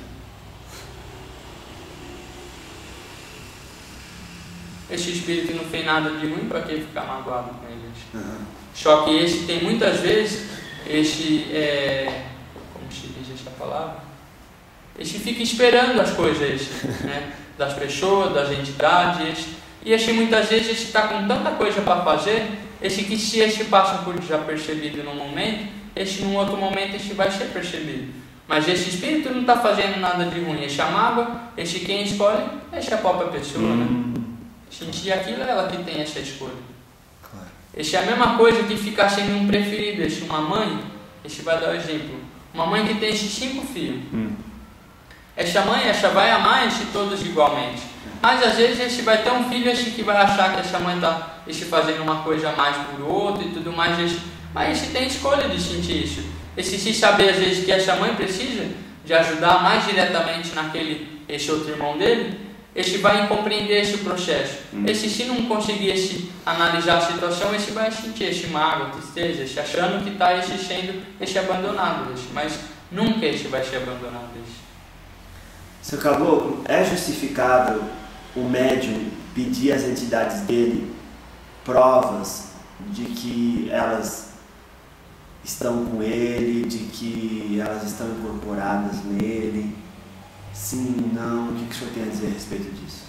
Este Espírito não fez nada de ruim, para que ficar magoado com ele? Uhum. Só que este tem muitas vezes, este, é, como se diz essa palavra? Este fica esperando as coisas, este, né? Das pessoas, das entidades, este, e este muitas vezes este está com tanta coisa para fazer, este que se este passa por desapercebido num momento, este num outro momento este vai ser percebido. Mas este Espírito não está fazendo nada de ruim, este amava, este quem escolhe, este é a própria pessoa, hum. né? Sentir aquilo é ela que tem essa escolha. Claro. Este é a mesma coisa que ficar sendo um preferido. Este uma mãe, este vai dar o exemplo. Uma mãe que tem esses cinco filhos. Hum. Esta mãe, esta vai amar este todos igualmente. Mas às vezes este vai ter um filho este que vai achar que esta mãe está este fazendo uma coisa a mais por outro e tudo mais. Este, mas este tem escolha de sentir isso. Este se saber às vezes que esta mãe precisa de ajudar mais diretamente naquele este outro irmão dele, este vai compreender este processo. Hum. Este se não conseguir este, analisar a situação, este vai sentir este mágoa, tristeza, este achando que está este sendo este abandonado, este, mas nunca este vai ser abandonado. Este. Seu Caboclo, é justificável o médium pedir às entidades dele provas de que elas estão com ele, de que elas estão incorporadas nele? Sim, não, o que, que o senhor tem a dizer a respeito disso?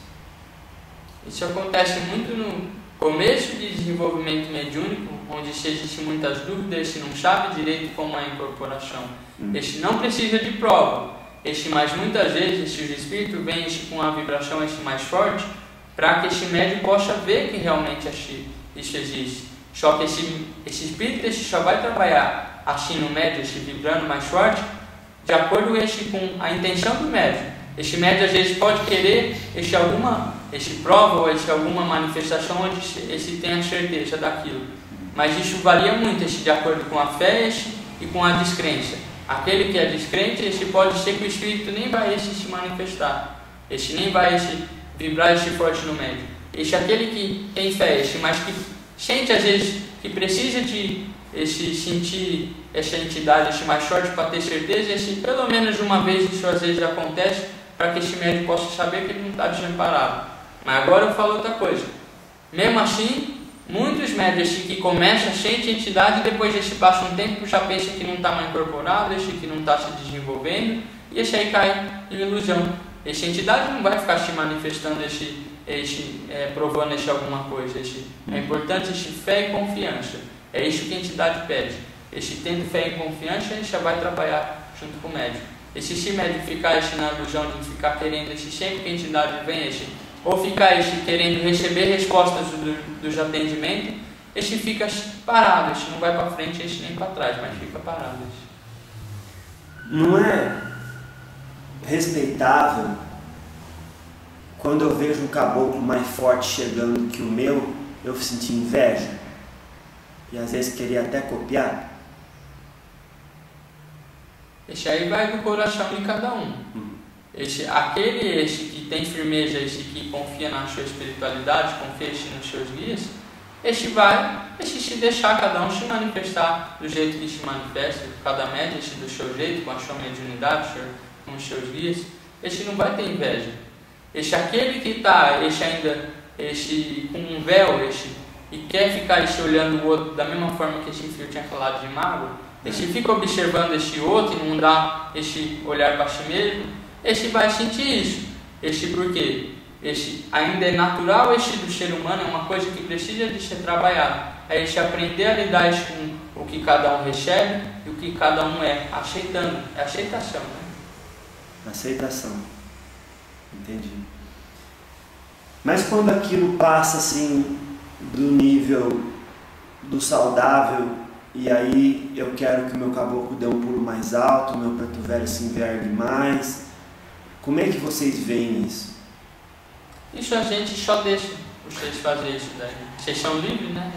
Isso acontece muito no começo de desenvolvimento mediúnico, onde existe muitas dúvidas, este não sabe direito como é a incorporação. Hum. Este não precisa de prova, este, mas muitas vezes este espírito vem este, com uma vibração este, mais forte, para que este médium possa ver que realmente este, isso existe. Só que esse, esse espírito este, só vai trabalhar assim no médium, este, vibrando mais forte, de acordo este, com a intenção do médium. Este médium às vezes pode querer este, alguma este, prova ou este, alguma manifestação onde este, tem a certeza daquilo. Mas isso varia muito este, de acordo com a fé este, e com a descrença. Aquele que é descrente, este, pode ser que o espírito nem vai este, se manifestar. Este nem vai este, vibrar este, forte no médium. Este aquele que tem fé, este, mas que sente às vezes que precisa de este, sentir essa entidade este, mais forte para ter certeza, este, pelo menos uma vez isso às vezes acontece, para que este médium possa saber que ele não está desamparado. Mas agora eu falo outra coisa. Mesmo assim, muitos médios este, que começam, sentem a entidade e depois este passa um tempo já pensa que não está mais incorporado, este que não está se desenvolvendo, e este aí cai em ilusão. Esta entidade não vai ficar se manifestando, este, este, é, provando este, alguma coisa. Este, é importante este, fé e confiança. É isso que a entidade pede. Este tendo fé e confiança, a gente já vai trabalhar junto com o médium. Esse se médium ficar este, na ilusão de ficar querendo este, sempre que a entidade vem, este, ou ficar este, querendo receber respostas do, dos atendimentos, este fica parado, este não vai para frente, este nem para trás, mas fica parado. Este. Não é respeitável quando eu vejo um caboclo mais forte chegando que o meu, eu senti inveja e às vezes queria até copiar? Este aí vai do coração de cada um. Este, aquele este que tem firmeza, este que confia na sua espiritualidade, confia este nos seus guias, este vai este se deixar cada um se manifestar do jeito que se manifesta, cada médium este do seu jeito, com a sua mediunidade, com os seus guias. Este não vai ter inveja. Este aquele que está este ainda este, com um véu este, e quer ficar este, olhando o outro da mesma forma que este filho tinha falado de mágoa, este fica observando este outro e não dá este olhar para si mesmo, este vai sentir isso. Este por quê? Este ainda é natural, este do ser humano, é uma coisa que precisa de ser trabalhada. É este aprender a lidar com o que cada um recebe e o que cada um é, aceitando. É aceitação, né? Aceitação. Entendi. Mas quando aquilo passa assim do nível do saudável, e aí eu quero que o meu caboclo dê um pulo mais alto, o meu preto velho se envergue mais, como é que vocês veem isso? Isso a gente só deixa vocês fazerem isso daí. Vocês são livres, né?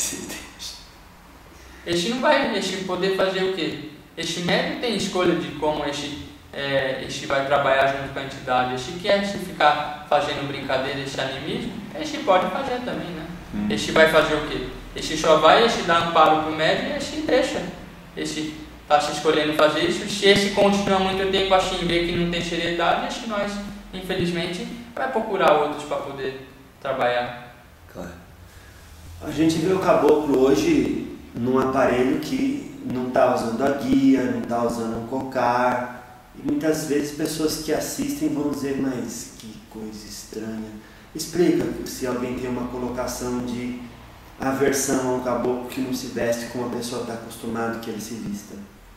Este não vai este poder fazer o quê? Este médico tem escolha de como este, é, este vai trabalhar junto com a entidade. Este quer se ficar fazendo brincadeira, este animismo, este pode fazer também, né? Hum. Este vai fazer o quê? Este só vai este dar amparo para o médico e este deixa. Este está se escolhendo fazer isso. Se este continua muito tempo assim e vê que não tem seriedade, este nós, infelizmente, vai procurar outros para poder trabalhar. Claro. A gente vê o caboclo hoje num aparelho que não está usando a guia, não está usando um cocar, e muitas vezes pessoas que assistem vão dizer, mas que coisa estranha. Explica se alguém tem uma colocação de aversão ao caboclo que não se veste como a pessoa está acostumada que ele se vista.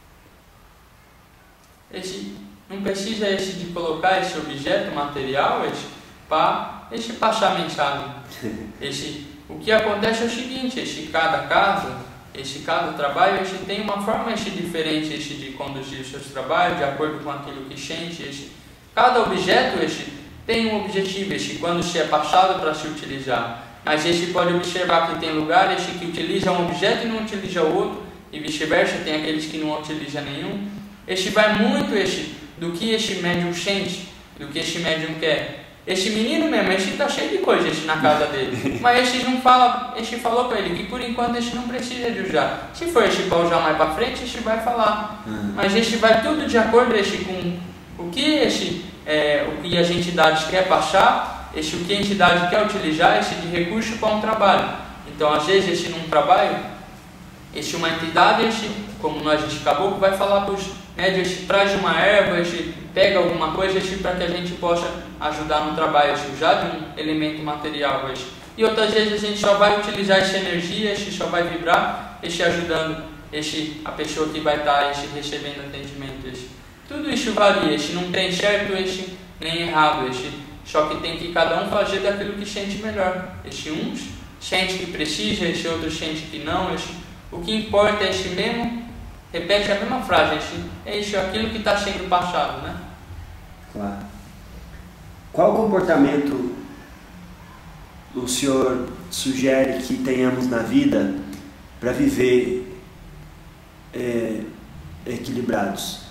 Este, não precisa este de colocar esse objeto material este, para este passar mensagem. Este, o que acontece é o seguinte, este cada casa, este cada trabalho, este tem uma forma este diferente este de conduzir os seus trabalhos, de acordo com aquilo que sente. Este, cada objeto este tem um objetivo, este quando se é passado para se utilizar. Mas este pode observar que tem lugar este que utiliza um objeto e não utiliza o outro, e vice-versa, tem aqueles que não utilizam nenhum. Este vai muito este, do que este médium sente, do que este médium quer. Este menino mesmo, este está cheio de coisa este na casa dele, mas este não fala, este falou para ele que por enquanto este não precisa de usar. Se for este para usar mais para frente, este vai falar. Mas este vai tudo de acordo este, com o que, este, é, o que as entidades quer passar, este, o que a entidade quer utilizar este de recurso para um trabalho. Então às vezes este num trabalho, este uma entidade, este, como nós este caboclo, vai falar para os médios, este traz uma erva, este pega alguma coisa este, para que a gente possa ajudar no trabalho, este, já de um elemento material. Este. E outras vezes a gente só vai utilizar essa energia, este só vai vibrar, este ajudando este, a pessoa que vai estar este, recebendo atendimento. Este. Tudo isso varia, este não tem certo este, nem errado, este, só que tem que cada um fazer daquilo que sente melhor. Este uns sente que precisa, este outros sente que não. Este, o que importa é este mesmo, repete a mesma frase, este, é isso, aquilo que está sendo passado, né? Claro. Qual comportamento o senhor sugere que tenhamos na vida para viver é, equilibrados?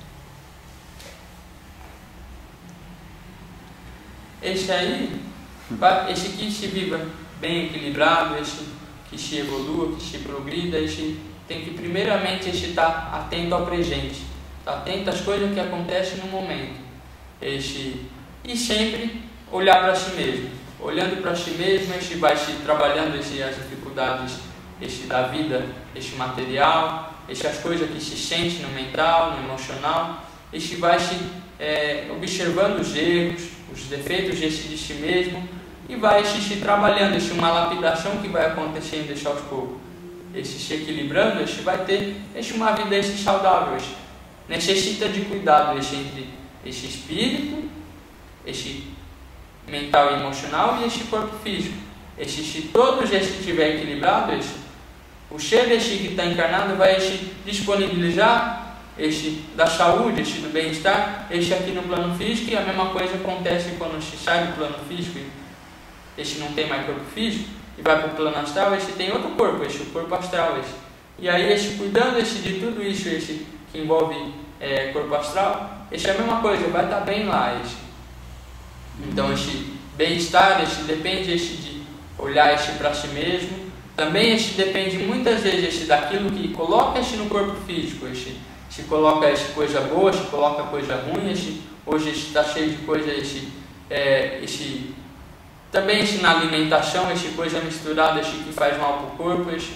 Este aí, este que se viva bem equilibrado, este que se evolua, que se progrida, este tem que primeiramente este estar atento ao presente, estar atento às coisas que acontecem no momento, este, e sempre olhar para si mesmo. Olhando para si mesmo, este vai se trabalhando este, as dificuldades este, da vida, este material, este, as coisas que se sente no mental, no emocional, este vai se é, observando os erros, os defeitos este, de si mesmo, e vai este, se trabalhando, este, uma lapidação que vai acontecendo este, aos poucos. Este se equilibrando, este vai ter este, uma vida este, saudável, este, necessita de cuidado este, entre este espírito, este mental e emocional e este corpo físico. Este, se todos este estiver equilibrado, este, o ser este que está encarnado vai este, disponibilizar este da saúde, este do bem-estar, este aqui no plano físico, e a mesma coisa acontece quando se sai do plano físico, este não tem mais corpo físico, e vai para o plano astral, este tem outro corpo, este o corpo astral, este. E aí este cuidando este, de tudo isso este, que envolve é, corpo astral, este é a mesma coisa, vai estar bem lá. Este. Então este bem-estar este, depende este, de olhar este para si mesmo, também este depende muitas vezes este, daquilo que coloca este no corpo físico, este, se coloca este, coisa boa, se coloca coisa ruim, este, hoje está cheio de coisa, este, é, este também este, na alimentação, este coisa misturada este, que faz mal para o corpo, este,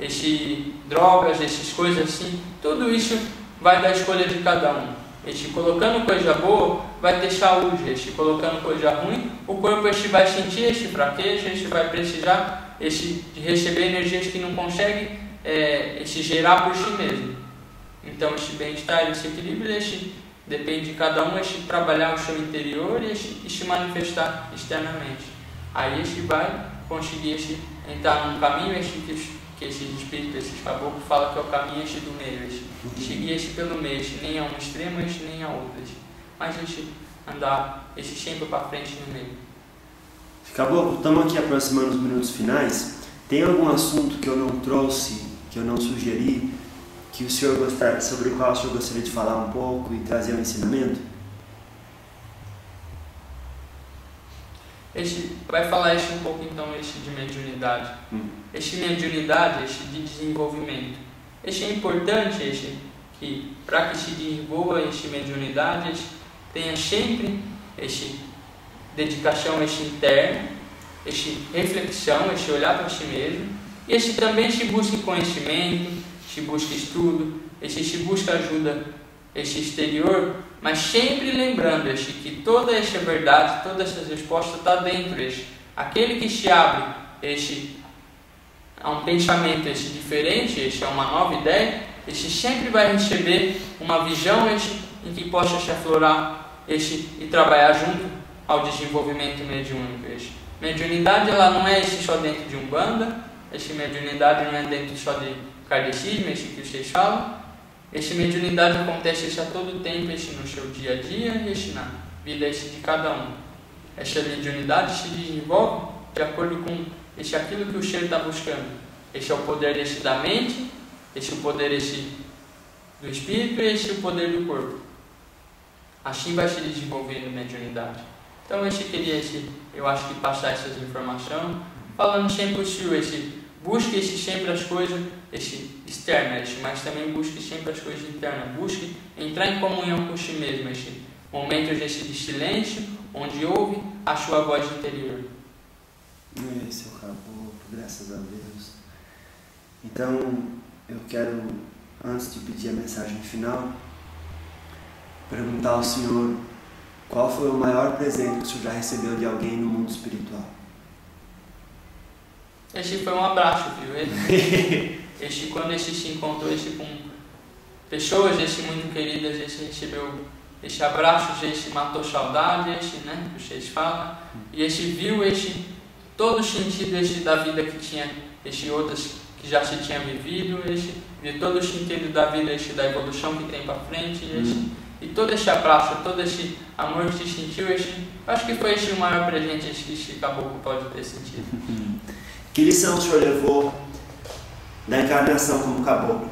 este drogas, estas coisas assim, tudo isso vai da escolha de cada um. Este colocando coisa boa vai ter saúde, este colocando coisa ruim, o corpo este vai sentir este fraqueza, este vai precisar este de receber energias que não consegue é, este gerar por si mesmo. Então este bem-estar, este equilíbrio, este depende de cada um, este trabalhar o seu interior e este, este manifestar externamente. Aí este vai conseguir este entrar num caminho este que que esse espírito, esse caboclo fala que é o caminho este do meio, este, este guia este pelo meio, este nem a um extremo, este nem a outro, este, mas este andar este sempre para frente no meio. Caboclo, estamos aqui aproximando os minutos finais. Tem algum assunto que eu não trouxe, que eu não sugeri, que o senhor gostaria, sobre o qual o senhor gostaria de falar um pouco e trazer um ensinamento? Este, vai falar este um pouco então este de mediunidade. Hum. Este mediunidade, este de desenvolvimento. Este é importante este, que para que se desenvolva este mediunidade, este, tenha sempre este dedicação este interno, este reflexão, este olhar para si mesmo, e este também este busque conhecimento, este busque estudo, este, este busca ajuda este exterior, mas sempre lembrando este, que toda esta verdade, toda essa resposta está dentro este. Aquele que se abre este, a um pensamento este, diferente, este, a uma nova ideia, este sempre vai receber uma visão este, em que possa se aflorar este, e trabalhar junto ao desenvolvimento mediúnico. Este. Mediunidade ela não é este, só dentro de Umbanda, este, mediunidade não é dentro só de kardecismo, este que vocês falam. Este mediunidade acontece este a todo tempo, este no seu dia a dia e este na vida este de cada um. Esta mediunidade se desenvolve de acordo com este aquilo que o ser está buscando. Este é o poder este da mente, este é o poder este do espírito e este é o poder do corpo. Assim vai se desenvolvendo a mediunidade. Então este queria este, eu acho que passar essas informações, falando sempre o senhor, este busque este, sempre as coisas este, externas, este, mas também busque sempre as coisas internas. Busque entrar em comunhão com si mesmo. Este, momentos este, de silêncio, onde ouve a sua voz interior. Esse é o caboclo, graças a Deus. Então, eu quero, antes de pedir a mensagem final, perguntar ao senhor qual foi o maior presente que o senhor já recebeu de alguém no mundo espiritual. Este foi um abraço, viu? Ele, este, quando este se encontrou este, com pessoas este, muito queridas, este recebeu este abraço, este matou saudade, este, né, que vocês falam, e este viu este, todo o sentido este, da vida que tinha, este, outras que já se tinha vivido, este, viu todo o sentido da vida, este, da evolução que tem para frente, este, hum. e todo este abraço, todo este amor que se sentiu, este, acho que foi este o maior presente este, que este caboclo pode ter sentido. Que lição o senhor levou da encarnação como caboclo?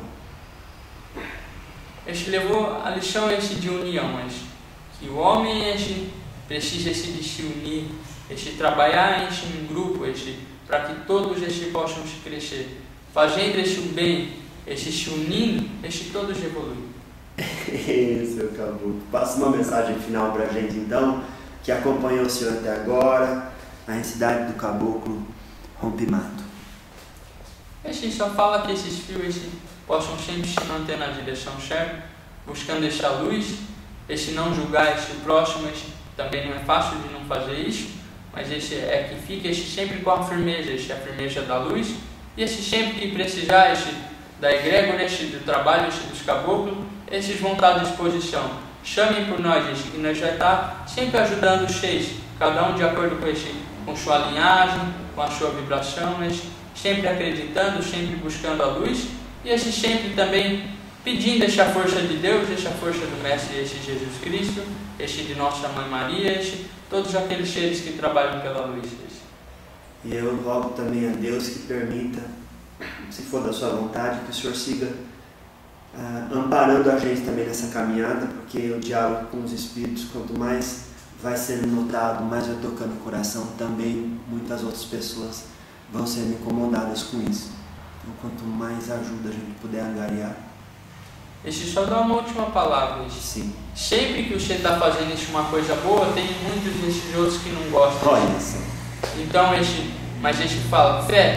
Este levou a lição este de união, este, que o homem este, precisa este, de se unir, este, trabalhar este, em grupo, este, para que todos este, possam se crescer, fazendo este, o bem, este, se unindo, este, todos evoluem. Esse é o caboclo. Passa uma mensagem final para a gente então, que acompanhou o senhor até agora, na entidade do caboclo Rompimato. Este só fala que esses fios este, possam sempre se manter na direção certa, buscando esta luz, este não julgar este próximo, este também não é fácil de não fazer isso, mas este é que fica este sempre com a firmeza, este a firmeza da luz, e este sempre que precisar este da egrégora, este do trabalho, este dos caboclos, estes vão estar à disposição. Chamem por nós, este, que nós já está sempre ajudando vocês, cada um de acordo com este, com sua linhagem, com a sua vibração, este, sempre acreditando, sempre buscando a luz, e este sempre também pedindo esta força de Deus, esta força do Mestre, este Jesus Cristo, este de Nossa Mãe Maria, este, todos aqueles seres que trabalham pela luz. Este. E eu rogo também a Deus que permita, se for da sua vontade, que o Senhor siga uh, amparando a gente também nessa caminhada, porque o diálogo com os Espíritos, quanto mais vai sendo notado, mais vai tocando o coração, também muitas outras pessoas vão sendo incomodadas com isso. Então, quanto mais ajuda a gente puder angariar. Este só dá uma última palavra. Este. Sim. Sempre que você está fazendo este, uma coisa boa, tem muitos desses outros que não gostam. Olha isso. Então, este, mas este fala, fé,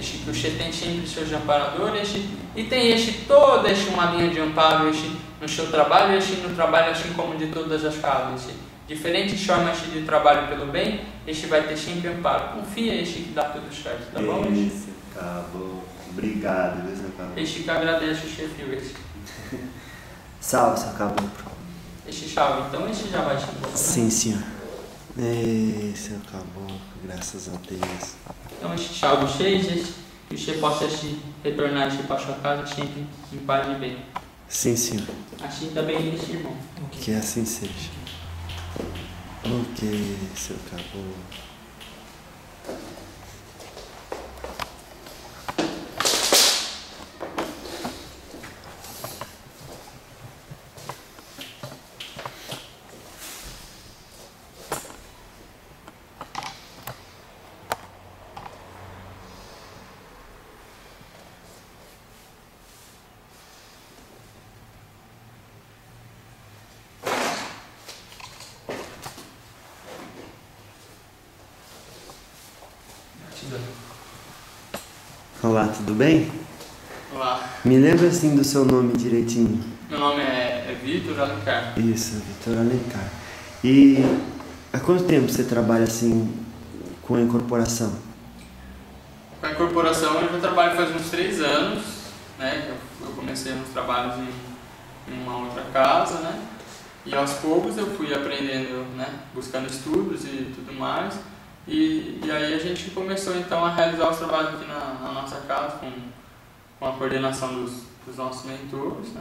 este que o Xê tem sempre seu de amparador, este, e tem este toda este uma linha de amparo este no seu trabalho, este no trabalho assim como de todas as casas. Este, diferentes formas de trabalho pelo bem, este vai ter sempre amparo. Confia este que dá tudo certo, tá bom? Esse caboclo. Obrigado, meu seu caboclo. Este que agradece o chefe este. Salve, seu caboclo. Este chave, então este já vai chegar. Sim, senhor. Ei, seu caboclo, graças a Deus. Então este chave cheio, este, que o Xê possa este, retornar este para a sua casa sempre em paz e bem. Sim, senhor. Assim também este irmão. Que assim seja. Ok, seu caboclo. Olá, tudo bem? Olá, Me lembra assim do seu nome direitinho. meu nome é, é Vitor Alencar. Isso, Vitor Alencar. E há quanto tempo você trabalha assim com a incorporação? Com a incorporação eu já trabalho faz uns três anos, né? Eu, eu comecei nos trabalhos em, em uma outra casa, né? E aos poucos eu fui aprendendo, né? Buscando estudos e tudo mais. E, e aí a gente começou então a realizar os trabalhos aqui na, na nossa casa com, com a coordenação dos, dos nossos mentores, né?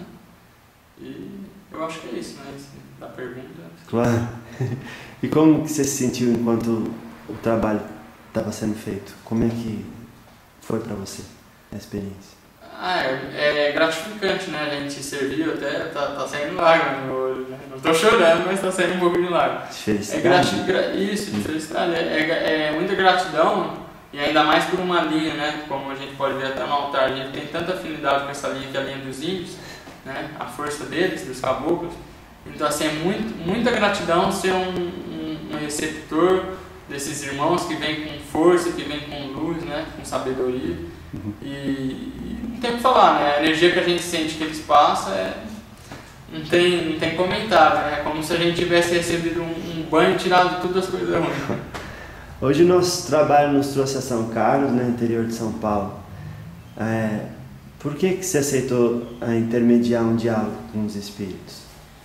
E eu acho que é isso, né? Esse, da pergunta. Claro. E como que você se sentiu enquanto o trabalho estava sendo feito? Como é que foi para você a experiência? Ah, é, é gratificante, né? A gente serviu até, tá, tá saindo lágrima no olho, né? Não tô chorando, mas tá saindo um pouco de lágrima. De felicidade? É grati gra isso, de felicidade. É, é, é muita gratidão, e ainda mais por uma linha, né? Como a gente pode ver até no altar, a gente tem tanta afinidade com essa linha que é a linha dos índios, né? A força deles, dos caboclos. Então, assim, é muito, muita gratidão ser um, um, um receptor desses irmãos que vem com força, que vem com luz, né? Com sabedoria. Uhum. E, e não tem o que falar, né? A energia que a gente sente que eles passam é, não tem, não tem comentário, né? É como se a gente tivesse recebido um, um banho e tirado todas as coisas ruins. Hoje o nosso trabalho nos trouxe a São Carlos, no interior de São Paulo. É, por que que você aceitou a intermediar um diálogo com os espíritos?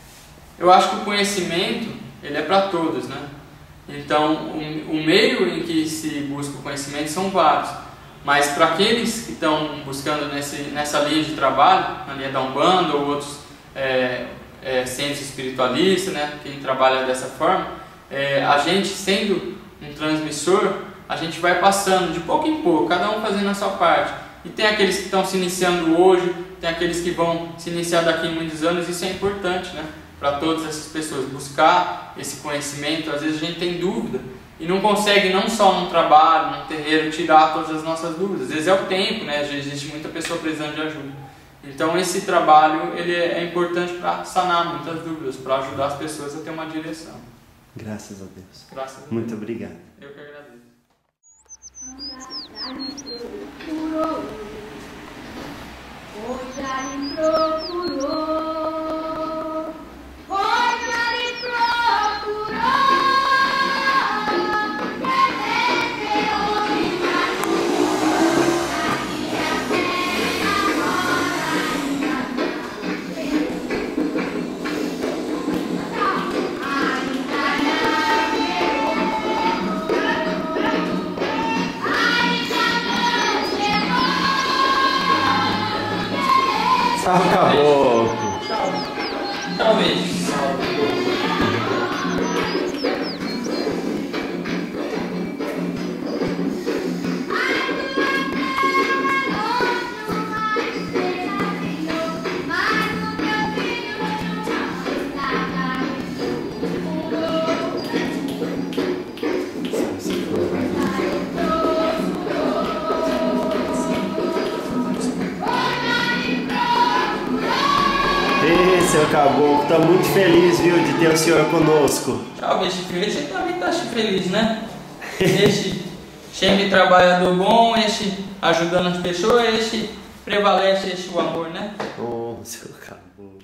Eu acho que o conhecimento, ele é para todos, né? Então, o, o meio em que se busca o conhecimento são vários. Mas para aqueles que estão buscando nesse, nessa linha de trabalho, na linha da Umbanda ou outros é, é, centros espiritualistas, né, quem trabalha dessa forma, é, a gente sendo um transmissor, a gente vai passando de pouco em pouco, cada um fazendo a sua parte. E tem aqueles que estão se iniciando hoje, tem aqueles que vão se iniciar daqui a muitos anos, isso é importante, né, para todas essas pessoas, buscar esse conhecimento. Às vezes a gente tem dúvida e não consegue, não só no trabalho, no terreiro, tirar todas as nossas dúvidas. Às vezes é o tempo, né? Às vezes existe muita pessoa precisando de ajuda. Então esse trabalho ele é importante para sanar muitas dúvidas, para ajudar as pessoas a ter uma direção. Graças a Deus. Graças a Deus. Muito obrigado. Eu que agradeço. Acabou. Tchau. Tchau, beijo. Seu caboclo, está muito feliz, viu, de ter o senhor conosco. Tchau, beijo. Você também está feliz, né? Este Sempre trabalhador bom, este ajudando as pessoas, este prevalece este o amor, né? Oh, seu caboclo.